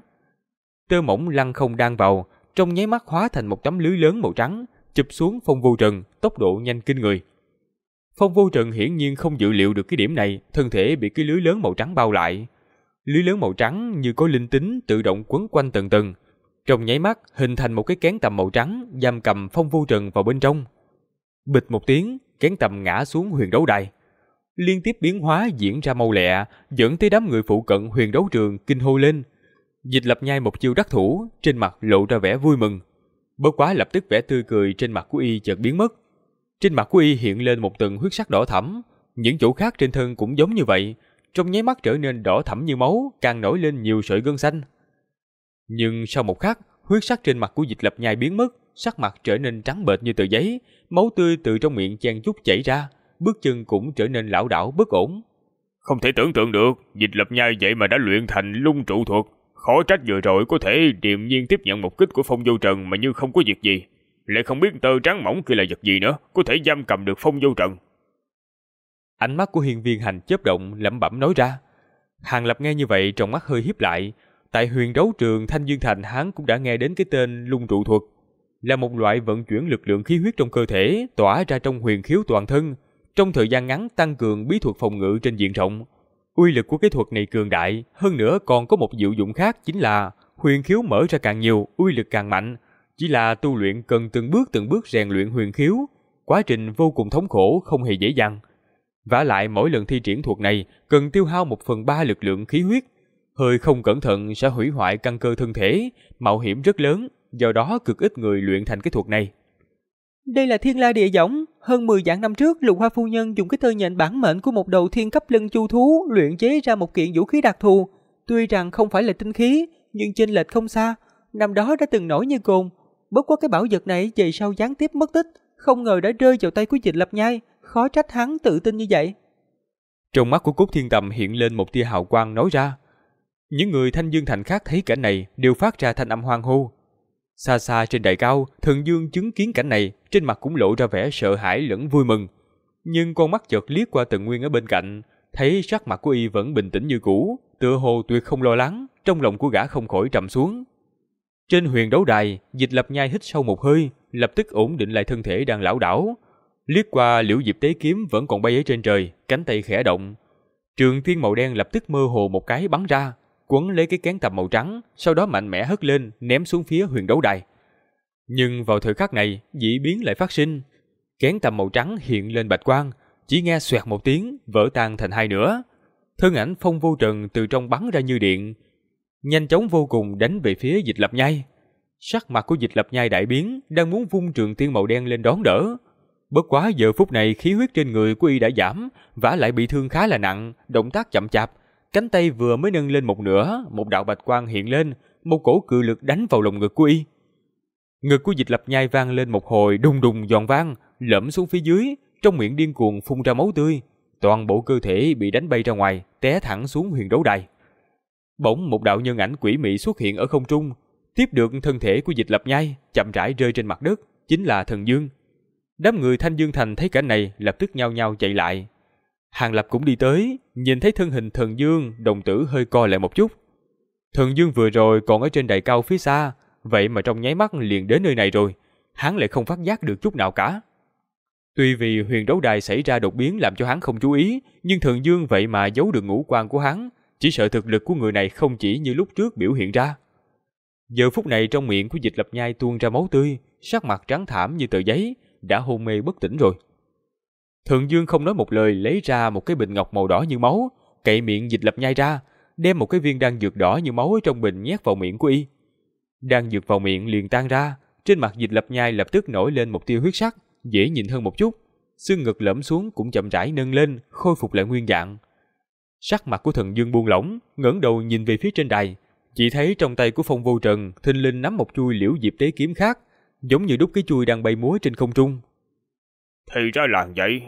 Tơ mỏng lăn không đan vào, trong nháy mắt hóa thành một tấm lưới lớn màu trắng, chụp xuống Phong Vô Trần, tốc độ nhanh kinh người. Phong Vô Trần hiển nhiên không dự liệu được cái điểm này, thân thể bị cái lưới lớn màu trắng bao lại. Lưới lớn màu trắng như có linh tính tự động quấn quanh tầng tầng, trong nháy mắt hình thành một cái kén tầm màu trắng giam cầm Phong Vô Trần vào bên trong. Bịch một tiếng, kén tầm ngã xuống huyền đấu đài. Liên tiếp biến hóa diễn ra mau lẹ, dẫn tới đám người phụ cận huyền đấu trường kinh hô lên. Dịch Lập Nhai một chiêu đắc thủ, trên mặt lộ ra vẻ vui mừng. Bất quá lập tức vẻ tươi cười trên mặt của y chợt biến mất. Trên mặt của y hiện lên một tầng huyết sắc đỏ thẫm, những chỗ khác trên thân cũng giống như vậy, trong nháy mắt trở nên đỏ thẫm như máu, càng nổi lên nhiều sợi gân xanh. Nhưng sau một khắc, huyết sắc trên mặt của Dịch Lập Nhai biến mất, sắc mặt trở nên trắng bệch như tờ giấy, máu tươi từ trong miệng chen chúc chảy ra, bước chân cũng trở nên lảo đảo bất ổn. Không thể tưởng tượng được, Dịch Lập Nhai vậy mà đã luyện thành lung trụ thuật, khó trách vừa rồi có thể điềm nhiên tiếp nhận một kích của Phong Vô Trần mà như không có việc gì, lại không biết tơ trắng mỏng kia là vật gì nữa, có thể giam cầm được Phong Vô Trần. Ánh mắt của Hiên Viên Hành chớp động, lẩm bẩm nói ra. Hàng Lập nghe như vậy trong mắt hơi híp lại. Tại huyền đấu trường Thanh Dương Thành, hắn cũng đã nghe đến cái tên lung trụ thuật, là một loại vận chuyển lực lượng khí huyết trong cơ thể tỏa ra trong huyền khiếu toàn thân, trong thời gian ngắn tăng cường bí thuật phòng ngự trên diện rộng. Uy lực của cái thuật này cường đại, hơn nữa còn có một diệu dụng khác, chính là huyền khiếu mở ra càng nhiều, uy lực càng mạnh. Chỉ là tu luyện cần từng bước rèn luyện huyền khiếu, quá trình vô cùng thống khổ, không hề dễ dàng. Vả lại mỗi lần thi triển thuật này cần tiêu hao 1/3 lực lượng khí huyết, hơi không cẩn thận sẽ hủy hoại căn cơ thân thể, mạo hiểm rất lớn, do đó cực ít người luyện thành cái thuật này. Đây là Thiên La Địa Võng, hơn 10 vạn năm trước Lục Hoa phu nhân dùng cái tơ nhện bản mệnh của một đầu thiên cấp lân chu thú luyện chế ra một kiện vũ khí đặc thù, tuy rằng không phải là tinh khí, nhưng chênh lệch không xa, năm đó đã từng nổi như cồn. Bất quá cái bảo vật này về sau gián tiếp mất tích, không ngờ đã rơi vào tay của Dịch Lập Nhai, khó trách hắn tự tin như vậy. Trong mắt của Cốt Thiên Tầm hiện lên một tia hào quang nói ra. Những người Thanh Dương Thành khác thấy cảnh này đều phát ra thanh âm hoan hô. Xa xa trên đài cao, Thần Dương chứng kiến cảnh này, trên mặt cũng lộ ra vẻ sợ hãi lẫn vui mừng. Nhưng con mắt chợt liếc qua Tần Nguyên ở bên cạnh, thấy sắc mặt của y vẫn bình tĩnh như cũ, tựa hồ tuyệt không lo lắng, trong lòng của gã không khỏi trầm xuống. Trên huyền đấu đài, Dịch Lập Nhai hít sâu một hơi, lập tức ổn định lại thân thể đang lảo đảo. Liếc qua liễu diệp tế kiếm vẫn còn bay ở trên trời, cánh tay khẽ động. Trường tiên màu đen lập tức mơ hồ một cái bắn ra, quấn lấy cái kén tầm màu trắng, sau đó mạnh mẽ hất lên, ném xuống phía huyền đấu đài. Nhưng vào thời khắc này, dị biến lại phát sinh. Kén tầm màu trắng hiện lên bạch quang, chỉ nghe xoẹt một tiếng, vỡ tan thành hai nửa. Thân ảnh Phong Vô Trần từ trong bắn ra như điện, nhanh chóng vô cùng đánh về phía Dịch Lập Nhai. Sắc mặt của Dịch Lập Nhai đại biến, đang muốn vung trường tiên màu đen lên đón đỡ. Bất quá giờ phút này khí huyết trên người của y đã giảm, vả lại bị thương khá là nặng, động tác chậm chạp, cánh tay vừa mới nâng lên một nửa, một đạo bạch quang hiện lên, một cổ cự lực đánh vào lồng ngực của y. Ngực của Dịch Lập Nhai vang lên một hồi đùng đùng giòn vang, lõm xuống phía dưới, trong miệng điên cuồng phun ra máu tươi, toàn bộ cơ thể bị đánh bay ra ngoài, té thẳng xuống huyền đấu đài. Bỗng một đạo nhân ảnh quỷ mị xuất hiện ở không trung, tiếp được thân thể của Dịch Lập Nhai, chậm rãi rơi trên mặt đất, chính là Thần Dương. Đám người Thanh Dương Thành thấy cảnh này lập tức nhao nhao chạy lại. Hàng Lập cũng đi tới, nhìn thấy thân hình Thần Dương, đồng tử hơi co lại một chút. Thần Dương vừa rồi còn ở trên đài cao phía xa, vậy mà trong nháy mắt liền đến nơi này rồi, hắn lại không phát giác được chút nào cả. Tuy vì huyền đấu đài xảy ra đột biến làm cho hắn không chú ý, nhưng Thần Dương vậy mà giấu được ngũ quan của hắn, chỉ sợ thực lực của người này không chỉ như lúc trước biểu hiện ra. Giờ phút này trong miệng của Dịch Lập Nhai tuôn ra máu tươi, sắc mặt trắng thảm như tờ giấy, đã hôn mê bất tỉnh rồi. Thần Dương không nói một lời lấy ra một cái bình ngọc màu đỏ như máu, cậy miệng Dịch Lập Nhai ra, đem một cái viên đan dược đỏ như máu ở trong bình nhét vào miệng của y. Đan dược vào miệng liền tan ra, trên mặt Dịch Lập Nhai lập tức nổi lên một tia huyết sắc, dễ nhìn hơn một chút, xương ngực lõm xuống cũng chậm rãi nâng lên, khôi phục lại nguyên dạng. Sắc mặt của Thần Dương buông lỏng, ngẩng đầu nhìn về phía trên đài, chỉ thấy trong tay của Phong Vô Trần thình lình nắm một chuôi liễu diệp tế kiếm khác, giống như đúc cái chuôi đang bay múa trên không trung. Thì ra là vậy.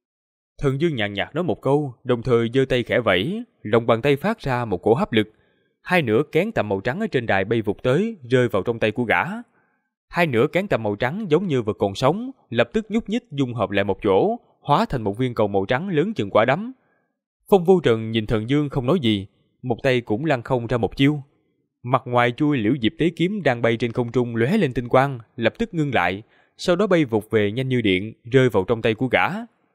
Thần Dương nhàn nhạt nói một câu, đồng thời giơ tay khẽ vẫy, lòng bàn tay phát ra một cổ hấp lực. Hai nửa kén tằm màu trắng ở trên đài bay vụt tới, rơi vào trong tay của gã. Hai nửa kén tằm màu trắng giống như vật còn sống, lập tức nhúc nhích dung hợp lại một chỗ, hóa thành một viên cầu màu trắng lớn chừng quả đấm. Phong Vô Trần nhìn Thần Dương không nói gì, một tay cũng lăng không ra một chiêu. Mặt ngoài chuôi liễu diệp tế kiếm đang bay trên không trung lóe lên tinh quang, lập tức ngưng lại, sau đó bay vụt về nhanh như điện, rơi vào trong tay của gã.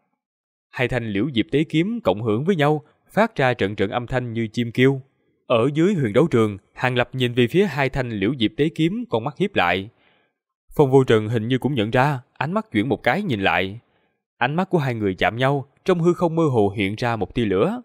Hai thanh liễu diệp tế kiếm cộng hưởng với nhau, phát ra trận trận âm thanh như chim kêu. Ở dưới huyền đấu trường, Hàng Lập nhìn về phía hai thanh liễu diệp tế kiếm, con mắt híp lại. Phong Vô Trần hình như cũng nhận ra, ánh mắt chuyển một cái nhìn lại. Ánh mắt của hai người chạm nhau, trong hư không mơ hồ hiện ra một tia lửa.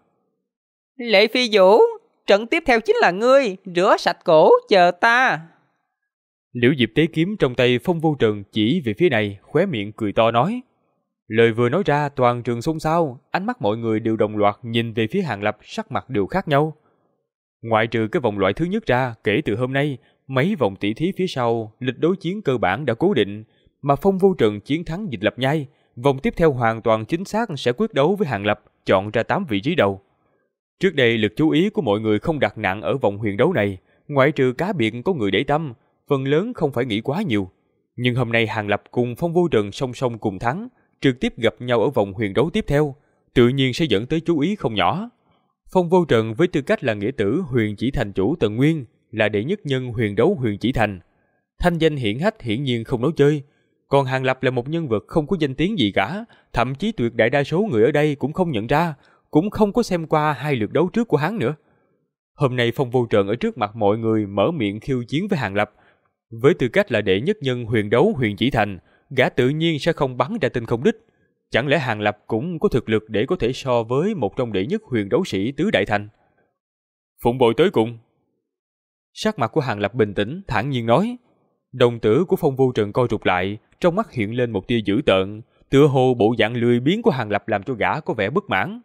Lệ Phi Vũ, trận tiếp theo chính là ngươi, rửa sạch cổ, chờ ta. Liễu diệp tế kiếm trong tay Phong Vô Trần chỉ về phía này, khóe miệng cười to nói. Lời vừa nói ra toàn trường xôn xao, ánh mắt mọi người đều đồng loạt nhìn về phía Hàng Lập, sắc mặt đều khác nhau. Ngoại trừ cái vòng loại thứ nhất ra, kể từ hôm nay, mấy vòng tỷ thí phía sau, lịch đối chiến cơ bản đã cố định, mà Phong Vô Trần chiến thắng Dịch Lập Nhai, vòng tiếp theo hoàn toàn chính xác sẽ quyết đấu với Hàng Lập, chọn ra 8 vị trí đầu. Trước đây lực chú ý của mọi người không đặt nặng ở vòng huyền đấu này, ngoại trừ cá biệt có người để tâm, phần lớn không phải nghĩ quá nhiều. Nhưng hôm nay Hàng Lập cùng Phong Vô Trần song song cùng thắng, trực tiếp gặp nhau ở vòng huyền đấu tiếp theo, tự nhiên sẽ dẫn tới chú ý không nhỏ. Phong Vô Trần với tư cách là nghĩa tử Huyền Chỉ Thành chủ Tần Nguyên, là đệ nhất nhân huyền đấu Huyền Chỉ Thành. Thanh danh hiển hách hiển nhiên không nói chơi, còn Hàng Lập là một nhân vật không có danh tiếng gì cả, thậm chí tuyệt đại đa số người ở đây cũng không nhận ra, cũng không có xem qua hai lượt đấu trước của hắn nữa. Hôm nay Phong Vô Trần ở trước mặt mọi người mở miệng khiêu chiến với Hàng Lập. Với tư cách là đệ nhất nhân huyền đấu Huyền Chỉ Thành, gã tự nhiên sẽ không bắn ra tên không đích. Chẳng lẽ Hàng Lập cũng có thực lực để có thể so với một trong đệ nhất huyền đấu sĩ tứ đại thành? Phụng bồi tới cùng. Sắc mặt của Hàng Lập bình tĩnh, thản nhiên nói. Đồng tử của Phong Vô Trần co rụt lại, trong mắt hiện lên một tia dữ tợn, tựa hồ bộ dạng lười biếng của Hàng Lập làm cho gã có vẻ bất mãn.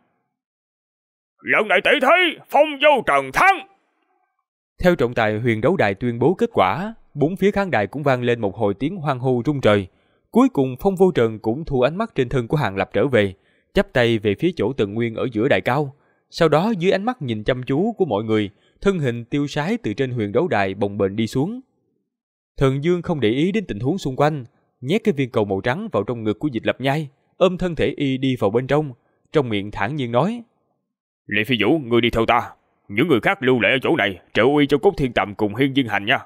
Lần này tỷ thí, Phong Vô Trần thắng. Theo trọng tài huyền đấu đài tuyên bố kết quả, bốn phía khán đài cũng vang lên một hồi tiếng hoan hô rung trời. Cuối cùng Phong Vô Trần cũng thu ánh mắt trên thân của Hàng Lập trở về, chắp tay về phía chỗ Tần Nguyên ở giữa đài cao. Sau đó dưới ánh mắt nhìn chăm chú của mọi người, thân hình tiêu sái từ trên huyền đấu đài bồng bềnh đi xuống. Thần Dương không để ý đến tình huống xung quanh, nhét cái viên cầu màu trắng vào trong ngực của Dịch Lập Nhai, ôm thân thể y đi vào bên trong miệng thản nhiên nói: Lệ Phi Vũ, ngươi đi theo ta, những người khác lưu lại ở chỗ này, trợ uy cho Cốt Thiên Tầm cùng Hiên Viên Hành nha.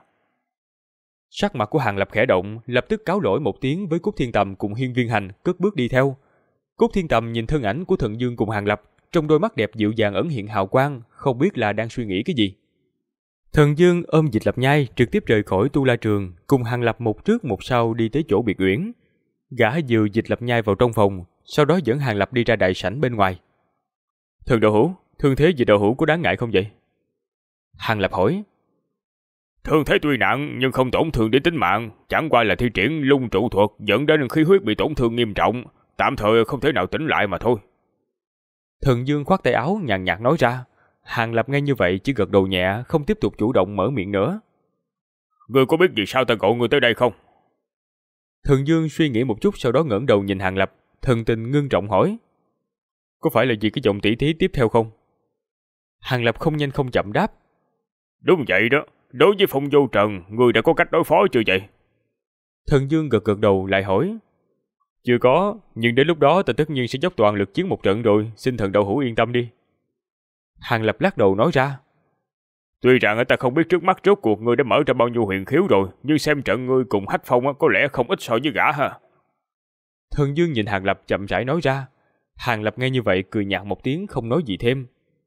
Sắc mặt của Hàng Lập khẽ động, lập tức cáo lỗi một tiếng với Cốt Thiên Tầm cùng Hiên Viên Hành, cất bước đi theo. Cốt Thiên Tầm nhìn thân ảnh của Thần Dương cùng Hàng Lập, trong đôi mắt đẹp dịu dàng ẩn hiện hào quang, không biết là đang suy nghĩ cái gì. Thần Dương ôm Dịch Lập Nhai trực tiếp rời khỏi Tu La Trường, cùng Hàng Lập một trước một sau đi tới chỗ biệt uyển. Gã dìu Dịch Lập Nhai vào trong phòng, sau đó dẫn Hàng Lập đi ra đại sảnh bên ngoài. Thần đạo hữu, thương thế Dịch đạo hữu có đáng ngại không vậy? Hàng Lập hỏi. Thương thế tuy nặng nhưng không tổn thương đến tính mạng, chẳng qua là thi triển lung trụ thuật dẫn đến khí huyết bị tổn thương nghiêm trọng, tạm thời không thể nào tỉnh lại mà thôi. Thần Dương khoát tay áo nhàn nhạt nói ra. Hàng Lập nghe như vậy chỉ gật đầu nhẹ, không tiếp tục chủ động mở miệng nữa. Ngươi có biết vì sao ta gọi ngươi tới đây không? Thần Dương suy nghĩ một chút, sau đó ngẩng đầu nhìn Hàng Lập, thần tình ngưng trọng hỏi. Có phải là vì cái giọng tỉ thí tiếp theo không? Hàng Lập không nhanh không chậm đáp. Đúng vậy đó, đối với Phong Vô Trần, ngươi đã có cách đối phó chưa vậy? Thần Dương gật gật đầu lại hỏi. Chưa có, nhưng đến lúc đó ta tất nhiên sẽ dốc toàn lực chiến một trận rồi, xin thần đạo hữu yên tâm đi. Hàng Lập lắc đầu nói ra. Tuy rằng ta không biết trước mắt rốt cuộc ngươi đã mở ra bao nhiêu huyền khiếu rồi, nhưng xem trận ngươi cùng Hách Phong có lẽ không ít so với gã ha. Thần Dương nhìn Hàng Lập chậm rãi nói ra. Hàng Lập nghe như vậy cười nhạt một tiếng, không nói gì thêm.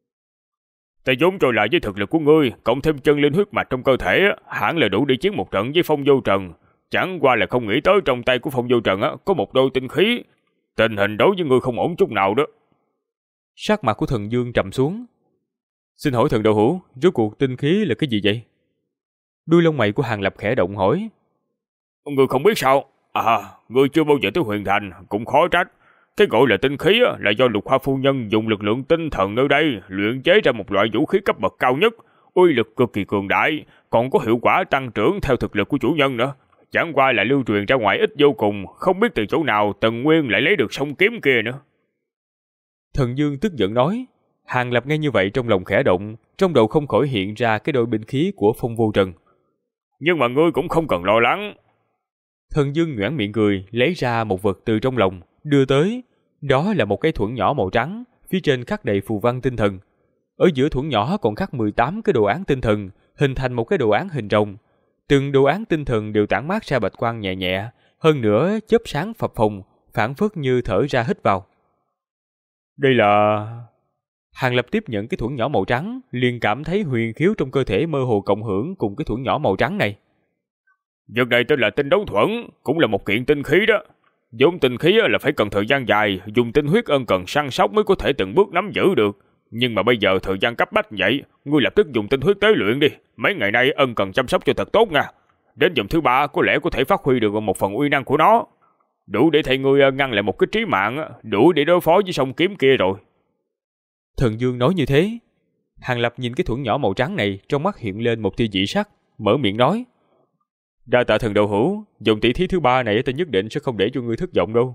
Ta vốn cho là với thực lực của ngươi, cộng thêm chân linh huyết mạch trong cơ thể, hẳn là đủ để chiến một trận với Phong Vô Trần. Chẳng qua là không nghĩ tới trong tay của Phong Vô Trần có một đôi tinh khí. Tình hình đối với ngươi không ổn chút nào đó. Sắc mặt của Thần Dương trầm xuống. Xin hỏi thần đạo hữu, rốt cuộc tinh khí là cái gì vậy? Đuôi lông mày của Hàng Lập khẽ động hỏi. Ngươi không biết sao? Ngươi chưa bao giờ tới Huyền Thành, cũng khó trách. Cái gọi là tinh khí là do Lục Hoa phu nhân dùng lực lượng tinh thần nơi đây luyện chế ra một loại vũ khí cấp bậc cao nhất, uy lực cực kỳ cường đại, còn có hiệu quả tăng trưởng theo thực lực của chủ nhân nữa. Chẳng qua là lưu truyền ra ngoài ít vô cùng, không biết từ chỗ nào Tần Nguyên lại lấy được song kiếm kia nữa. Thần Dương tức giận nói. Hàng Lập nghe như vậy trong lòng khẽ động, trong đầu không khỏi hiện ra cái đôi binh khí của Phong Vô Trần. Nhưng mà ngươi cũng không cần lo lắng. Thần Dương nhoẻn miệng cười, lấy ra một vật từ trong lòng, đưa tới. Đó là một cái thuẫn nhỏ màu trắng, phía trên khắc đầy phù văn tinh thần. Ở giữa thuẫn nhỏ còn khắc 18 cái đồ án tinh thần, hình thành một cái đồ án hình rồng. Từng đồ án tinh thần đều tản mát ra bạch quang nhẹ nhẹ, hơn nữa chớp sáng phập phồng, phảng phất như thở ra hít vào. Đây là... Hàng Lập tiếp nhận cái thuẫn nhỏ màu trắng, liền cảm thấy huyền khiếu trong cơ thể mơ hồ cộng hưởng cùng cái thuẫn nhỏ màu trắng này. Vật này tên là tinh đấu thuẫn, cũng là một kiện tinh khí đó. Vốn tinh khí là phải cần thời gian dài, dùng tinh huyết ân cần săn sóc mới có thể từng bước nắm giữ được. Nhưng mà bây giờ thời gian cấp bách vậy, ngươi lập tức dùng tinh huyết tế luyện đi. Mấy ngày nay ân cần chăm sóc cho thật tốt nha. Đến vòng thứ 3 có lẽ có thể phát huy được một phần uy năng của nó. Đủ để thầy ngươi ngăn lại một cái trí mạng, đủ để đối phó với song kiếm kia rồi. Thần Dương nói như thế. Hàng Lập nhìn cái thuẫn nhỏ màu trắng này, trong mắt hiện lên một tia dị sắc, mở miệng nói. Đa tạ thần đạo hữu, dòng tỷ thí thứ 3 này ta nhất định sẽ không để cho ngươi thất vọng đâu.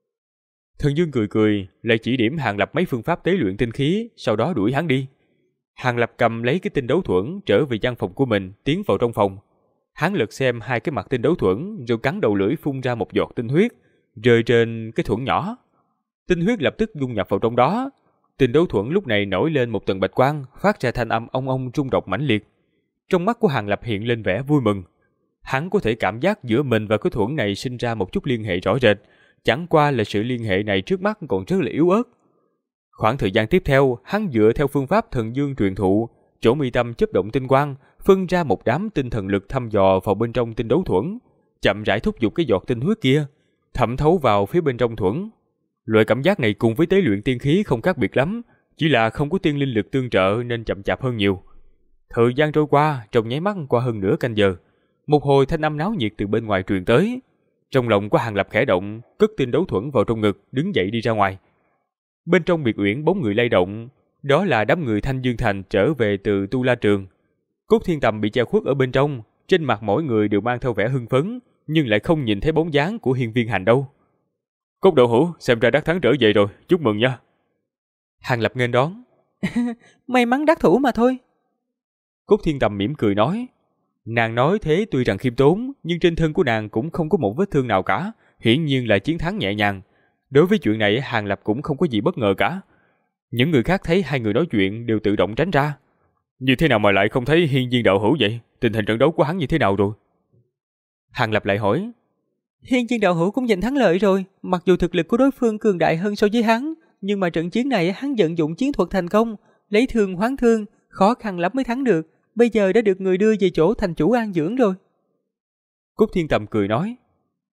Thần Dương cười cười, lại chỉ điểm Hàng Lập mấy phương pháp tế luyện tinh khí, sau đó đuổi hắn đi. Hàng Lập cầm lấy cái tinh đấu thuẫn trở về gian phòng của mình, tiến vào trong phòng. Hắn lật xem hai cái mặt tinh đấu thuẫn, rồi cắn đầu lưỡi phun ra một giọt tinh huyết, rơi trên cái thuẫn nhỏ. Tinh huyết lập tức dung nhập vào trong đó. Tinh đấu thuẫn lúc này nổi lên một tầng bạch quang, phát ra thanh âm ong ong rung động mãnh liệt. Trong mắt của Hàng Lập hiện lên vẻ vui mừng. Hắn có thể cảm giác giữa mình và cái thuẫn này sinh ra một chút liên hệ rõ rệt, chẳng qua là sự liên hệ này trước mắt còn rất là yếu ớt. Khoảng thời gian tiếp theo, hắn dựa theo phương pháp Thần Dương truyền thụ, chỗ mi tâm chớp động tinh quang, phân ra một đám tinh thần lực thăm dò vào bên trong tinh đấu thuẫn, chậm rãi thúc giục cái giọt tinh huyết kia, thẩm thấu vào phía bên trong thuẫn. Loại cảm giác này cùng với tế luyện tiên khí không khác biệt lắm, chỉ là không có tiên linh lực tương trợ nên chậm chạp hơn nhiều. Thời gian trôi qua, trong nháy mắt qua hơn nửa canh giờ, một hồi thanh âm náo nhiệt từ bên ngoài truyền tới. Trong lòng của Hàng Lập khẽ động, cất tinh đấu thuẫn vào trong ngực, đứng dậy đi ra ngoài. Bên trong biệt uyển bóng người lay động, đó là đám người Thanh Dương Thành trở về từ Tu La Trường. Cốt Thiên Tầm bị che khuất ở bên trong, trên mặt mỗi người đều mang theo vẻ hưng phấn, nhưng lại không nhìn thấy bóng dáng của Hiên Viên Hành đâu. Cốt đạo hữu, xem ra đắc thắng trở về rồi, chúc mừng nha. Hàng Lập nghênh đón. May mắn đắc thủ mà thôi. Cốt Thiên Tầm mỉm cười nói. Nàng nói thế tuy rằng khiêm tốn, nhưng trên thân của nàng cũng không có một vết thương nào cả, hiển nhiên là chiến thắng nhẹ nhàng. Đối với chuyện này, Hàng Lập cũng không có gì bất ngờ cả. Những người khác thấy hai người nói chuyện đều tự động tránh ra. Như thế nào mà lại không thấy Hiên Viên đạo hữu vậy? Tình hình trận đấu của hắn như thế nào rồi? Hàng Lập lại hỏi. Hiên Viên đạo hữu cũng giành thắng lợi rồi, mặc dù thực lực của đối phương cường đại hơn so với hắn, nhưng mà trận chiến này hắn vận dụng chiến thuật thành công, lấy thương hoán thương, khó khăn lắm mới thắng được. Bây giờ đã được người đưa về chỗ thành chủ an dưỡng rồi. Cốt Thiên Tầm cười nói.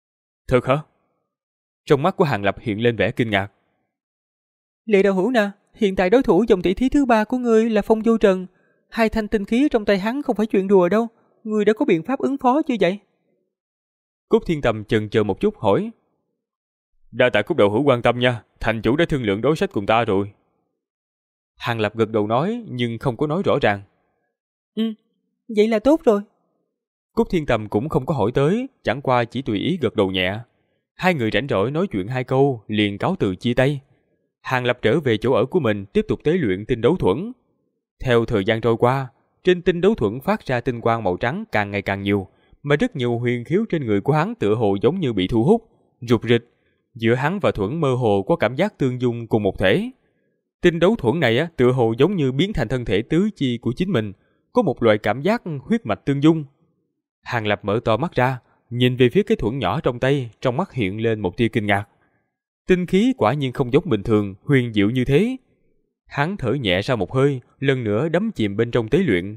Thật hả? Trong mắt của Hàng Lập hiện lên vẻ kinh ngạc. Lệ đạo hữu nè, hiện tại đối thủ dòng tỷ thí thứ 3 của ngươi là Phong Vô Trần. 2 thanh tinh khí trong tay hắn không phải chuyện đùa đâu. Ngươi đã có biện pháp ứng phó chưa vậy? Cúc Thiên Tầm chần chờ một chút hỏi. Đa tạ Cúc đạo hữu quan tâm nha, thành chủ đã thương lượng đối sách cùng ta rồi. Hàng Lập gật đầu nói nhưng không có nói rõ ràng. Vậy là tốt rồi. Cúc Thiên Tầm cũng không có hỏi tới, chẳng qua chỉ tùy ý gật đầu nhẹ. Hai người rảnh rỗi nói chuyện 2 câu, liền cáo từ chia tay. Hàng Lập trở về chỗ ở của mình, tiếp tục tế luyện tinh đấu thuẫn. Theo thời gian trôi qua, trên tinh đấu thuẫn phát ra tinh quang màu trắng càng ngày càng nhiều, mà rất nhiều huyền khiếu trên người của hắn tựa hồ giống như bị thu hút, rục rịch. Giữa hắn và thuẫn mơ hồ có cảm giác tương dung cùng một thể. Tinh đấu thuẫn này tựa hồ giống như biến thành thân thể tứ chi của chính mình, có một loại cảm giác huyết mạch tương dung. Hàng Lập mở to mắt ra, nhìn về phía cái thuẫn nhỏ trong tay, trong mắt hiện lên một tia kinh ngạc. Tinh khí quả nhiên không giống bình thường, huyền diệu như thế. Hắn thở nhẹ ra một hơi, lần nữa đắm chìm bên trong tế luyện.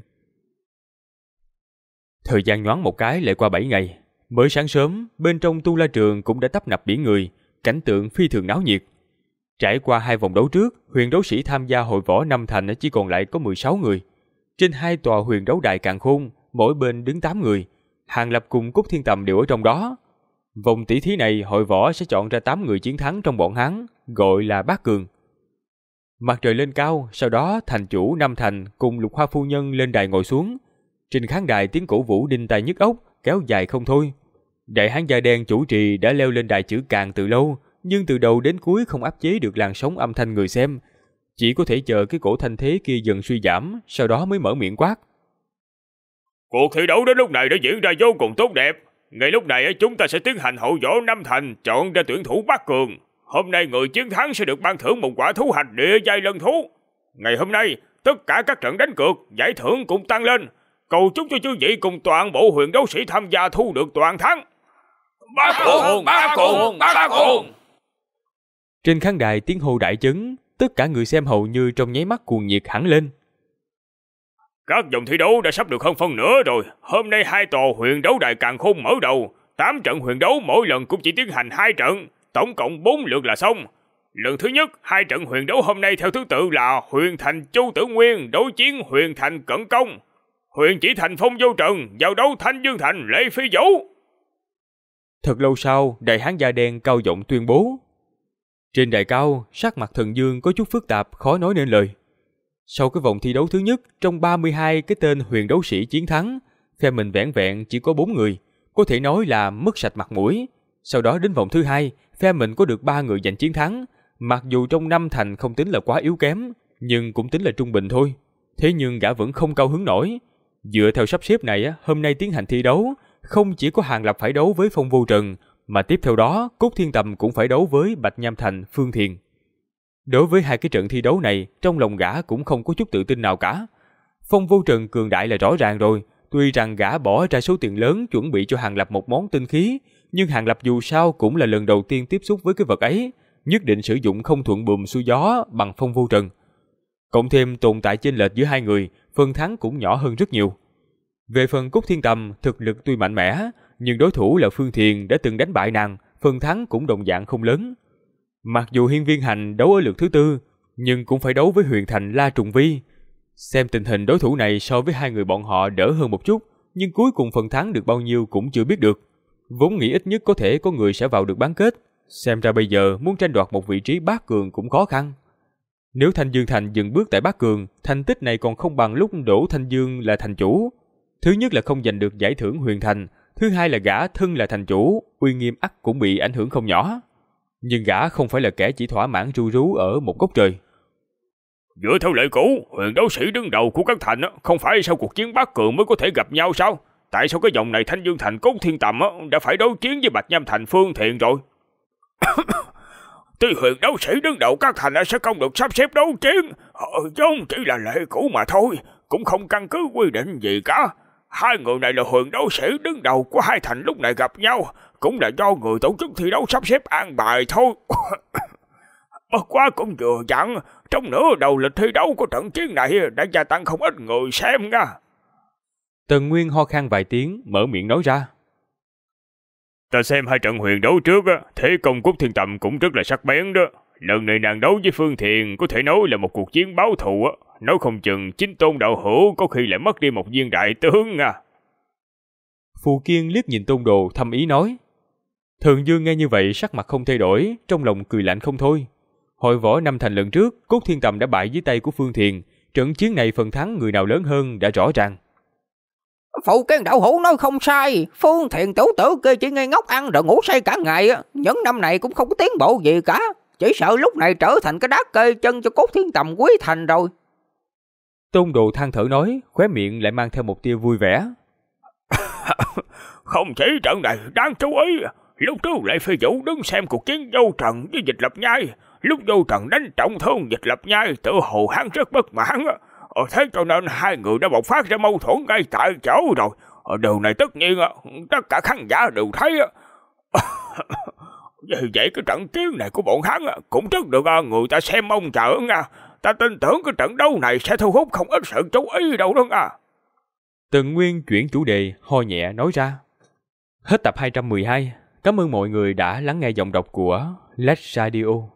Thời gian nhoáng một cái lại qua 7 ngày. Mới sáng sớm, bên trong tu la trường cũng đã tấp nập biển người, cảnh tượng phi thường náo nhiệt. Trải qua 2 vòng đấu trước, huyền đấu sĩ tham gia hội võ Năm Thành chỉ còn lại có 16 người. Trên 2 tòa huyền đấu đài càn khôn, mỗi bên đứng 8 người. Hàng Lập cùng Cúc Thiên Tầm đều ở trong đó. Vòng tỷ thí này hội võ sẽ chọn ra 8 người chiến thắng trong bọn hắn, gọi là bát cường. Mặt trời lên cao, sau đó thành chủ Năm Thành cùng Lục Hoa phu nhân lên đài ngồi xuống. Trên khán đài tiếng cổ vũ đinh tai nhức óc, kéo dài không thôi. Đại hán da đen chủ trì đã leo lên đài chữ Càn từ lâu, nhưng từ đầu đến cuối không áp chế được làn sóng âm thanh người xem. Chỉ có thể chờ cái cổ thanh thế kia dần suy giảm, sau đó mới mở miệng quát. Cuộc thi đấu đến lúc này đã diễn ra vô cùng tốt đẹp. Ngay lúc này chúng ta sẽ tiến hành hậu võ Năm Thành, chọn ra tuyển thủ bát cường. Hôm nay người chiến thắng sẽ được ban thưởng một quả thú hạch địa giai lân thú. Ngày hôm nay, tất cả các trận đánh cược, giải thưởng cũng tăng lên. Cầu chúc cho chư vị cùng toàn bộ huyền đấu sĩ tham gia thu được toàn thắng. Bát cường, bát cường, bát cường. Trên khán đài tiếng hô đại chấn, tất cả người xem hầu như trong nháy mắt cuồng nhiệt hẳn lên. Các vòng thi đấu đã sắp được hơn phân nửa rồi. Hôm nay 2 tòa huyền đấu đài càn khôn mở đầu. 8 trận huyền đấu mỗi lần cũng chỉ tiến hành 2 trận, tổng cộng 4 lượt là xong. Lần thứ nhất, 2 trận huyền đấu hôm nay theo thứ tự là Huyền Thành Chu Tử Nguyên đối chiến Huyền Thành Cẩn Công, Huyền Chỉ Thành Phong Vô Trần giao đấu Thanh Dương Thành Lê Phi Vũ. Thật lâu sau, đại hán da đen cao giọng tuyên bố. Trên đài cao, sắc mặt Thần Dương có chút phức tạp, khó nói nên lời. Sau cái vòng thi đấu thứ nhất, trong 32 cái tên huyền đấu sĩ chiến thắng, phe mình vẻn vẹn chỉ có 4 người, có thể nói là mất sạch mặt mũi. Sau đó đến vòng thứ 2, phe mình có được 3 người giành chiến thắng, mặc dù trong Năm Thành không tính là quá yếu kém, nhưng cũng tính là trung bình thôi. Thế nhưng gã vẫn không cao hứng nổi. Dựa theo sắp xếp này, hôm nay tiến hành thi đấu, không chỉ có Hàng Lập phải đấu với Phong Vô Trần, mà tiếp theo đó Cúc Thiên Tầm cũng phải đấu với Bạch Nham Thành, Phương Thiền. Đối với 2 cái trận thi đấu này, trong lòng gã cũng không có chút tự tin nào cả. Phong Vô Trần cường đại là rõ ràng rồi, tuy rằng gã bỏ ra số tiền lớn chuẩn bị cho Hàng Lập một món tinh khí, nhưng Hàng Lập dù sao cũng là lần đầu tiên tiếp xúc với cái vật ấy, nhất định sử dụng không thuận buồm xuôi gió bằng Phong Vô Trần. Cộng thêm tồn tại chênh lệch giữa 2 người, phần thắng cũng nhỏ hơn rất nhiều. Về phần Cúc Thiên Tầm, thực lực tuy mạnh mẽ, nhưng đối thủ là Phương Thiền đã từng đánh bại nàng, phần thắng cũng đồng dạng không lớn. Mặc dù Hiên Viên Hành đấu ở lượt thứ 4, nhưng cũng phải đấu với Huyền Thành La Trùng Vi. Xem tình hình đối thủ này so với 2 người bọn họ đỡ hơn một chút, nhưng cuối cùng phần thắng được bao nhiêu cũng chưa biết được. Vốn nghĩ ít nhất có thể có người sẽ vào được bán kết, xem ra bây giờ muốn tranh đoạt một vị trí bát cường cũng khó khăn. Nếu Thanh Dương Thành dừng bước tại bát cường, thành tích này còn không bằng lúc Đỗ Thanh Dương là thành chủ. Thứ nhất là không giành được giải thưởng Huyền Thành, thứ hai là gã thân là thành chủ, uy nghiêm ắt cũng bị ảnh hưởng không nhỏ. Nhưng gã không phải là kẻ chỉ thỏa mãn ru rú ở một góc trời. Dựa theo lệ cũ, huyền đấu sĩ đứng đầu của các thành không phải sau cuộc chiến bát cường mới có thể gặp nhau sao? Tại sao cái vòng này Thanh Dương Thành Cúc Thiên Tầm đã phải đấu chiến với Bạch Nham Thành Phương Thiền rồi? Tuy huyền đấu sĩ đứng đầu các thành sẽ không được sắp xếp đấu chiến, giống chỉ là lệ cũ mà thôi, cũng không căn cứ quy định gì cả. 2 người này là huyền đấu sĩ đứng đầu của 2 thành lúc này gặp nhau, cũng là do người tổ chức thi đấu sắp xếp an bài thôi. Bất quá cũng vừa dặn, trong nửa đầu lịch thi đấu của trận chiến này đã gia tăng không ít người xem nha. Tần Nguyên ho khan vài tiếng, mở miệng nói ra. Ta xem 2 trận huyền đấu trước, thế công Cúc Thiên Tầm cũng rất là sắc bén đó. lần này nàng đấu với Phương Thiền có thể nói là một cuộc chiến báo thù á. Nói không chừng chính Tôn đạo hữu có khi lại mất đi một viên đại tướng à. Phù Kiên liếc nhìn Tôn Đồ thầm ý nói. Thường Dương nghe như vậy sắc mặt không thay đổi, trong lòng cười lạnh không thôi. Hội võ Năm Thành lần trước, Cốt Thiên Tầm đã bại dưới tay của Phương Thiền. Trận chiến này phần thắng người nào lớn hơn đã rõ ràng. Phụ Kiên đạo hữu nói không sai, Phương Thiền tiểu tử kia chỉ ngây ngốc ăn rồi ngủ say cả ngày, những năm này cũng không có tiến bộ gì cả, chỉ sợ lúc này trở thành cái đá kê chân cho Cốt Thiên Tầm Quý Thành rồi. Tôn Đồ than thở nói, khóe miệng lại mang theo một tia vui vẻ. Không chỉ trận này đáng chú ý, lúc trước Lệ Phi Vũ đứng xem cuộc chiến Vô Trần với Dịch Lập Nhai, lúc Vô Trần đánh trọng thương Dịch Lập Nhai, tự hồ hắn rất bất mãn. Thế cho nên hai người đã bộc phát ra mâu thuẫn ngay tại chỗ rồi. Điều này tất nhiên tất cả khán giả đều thấy. Vì vậy cái trận chiến này của bọn hắn cũng rất được người ta xem mong chờ nha. Ta tin tưởng cái trận đấu này sẽ thu hút không ít sự chú ý đâu đó nha. Tần Nguyên chuyển chủ đề, ho nhẹ nói ra. Hết tập 212. Cảm ơn mọi người đã lắng nghe giọng đọc của Let's Radio.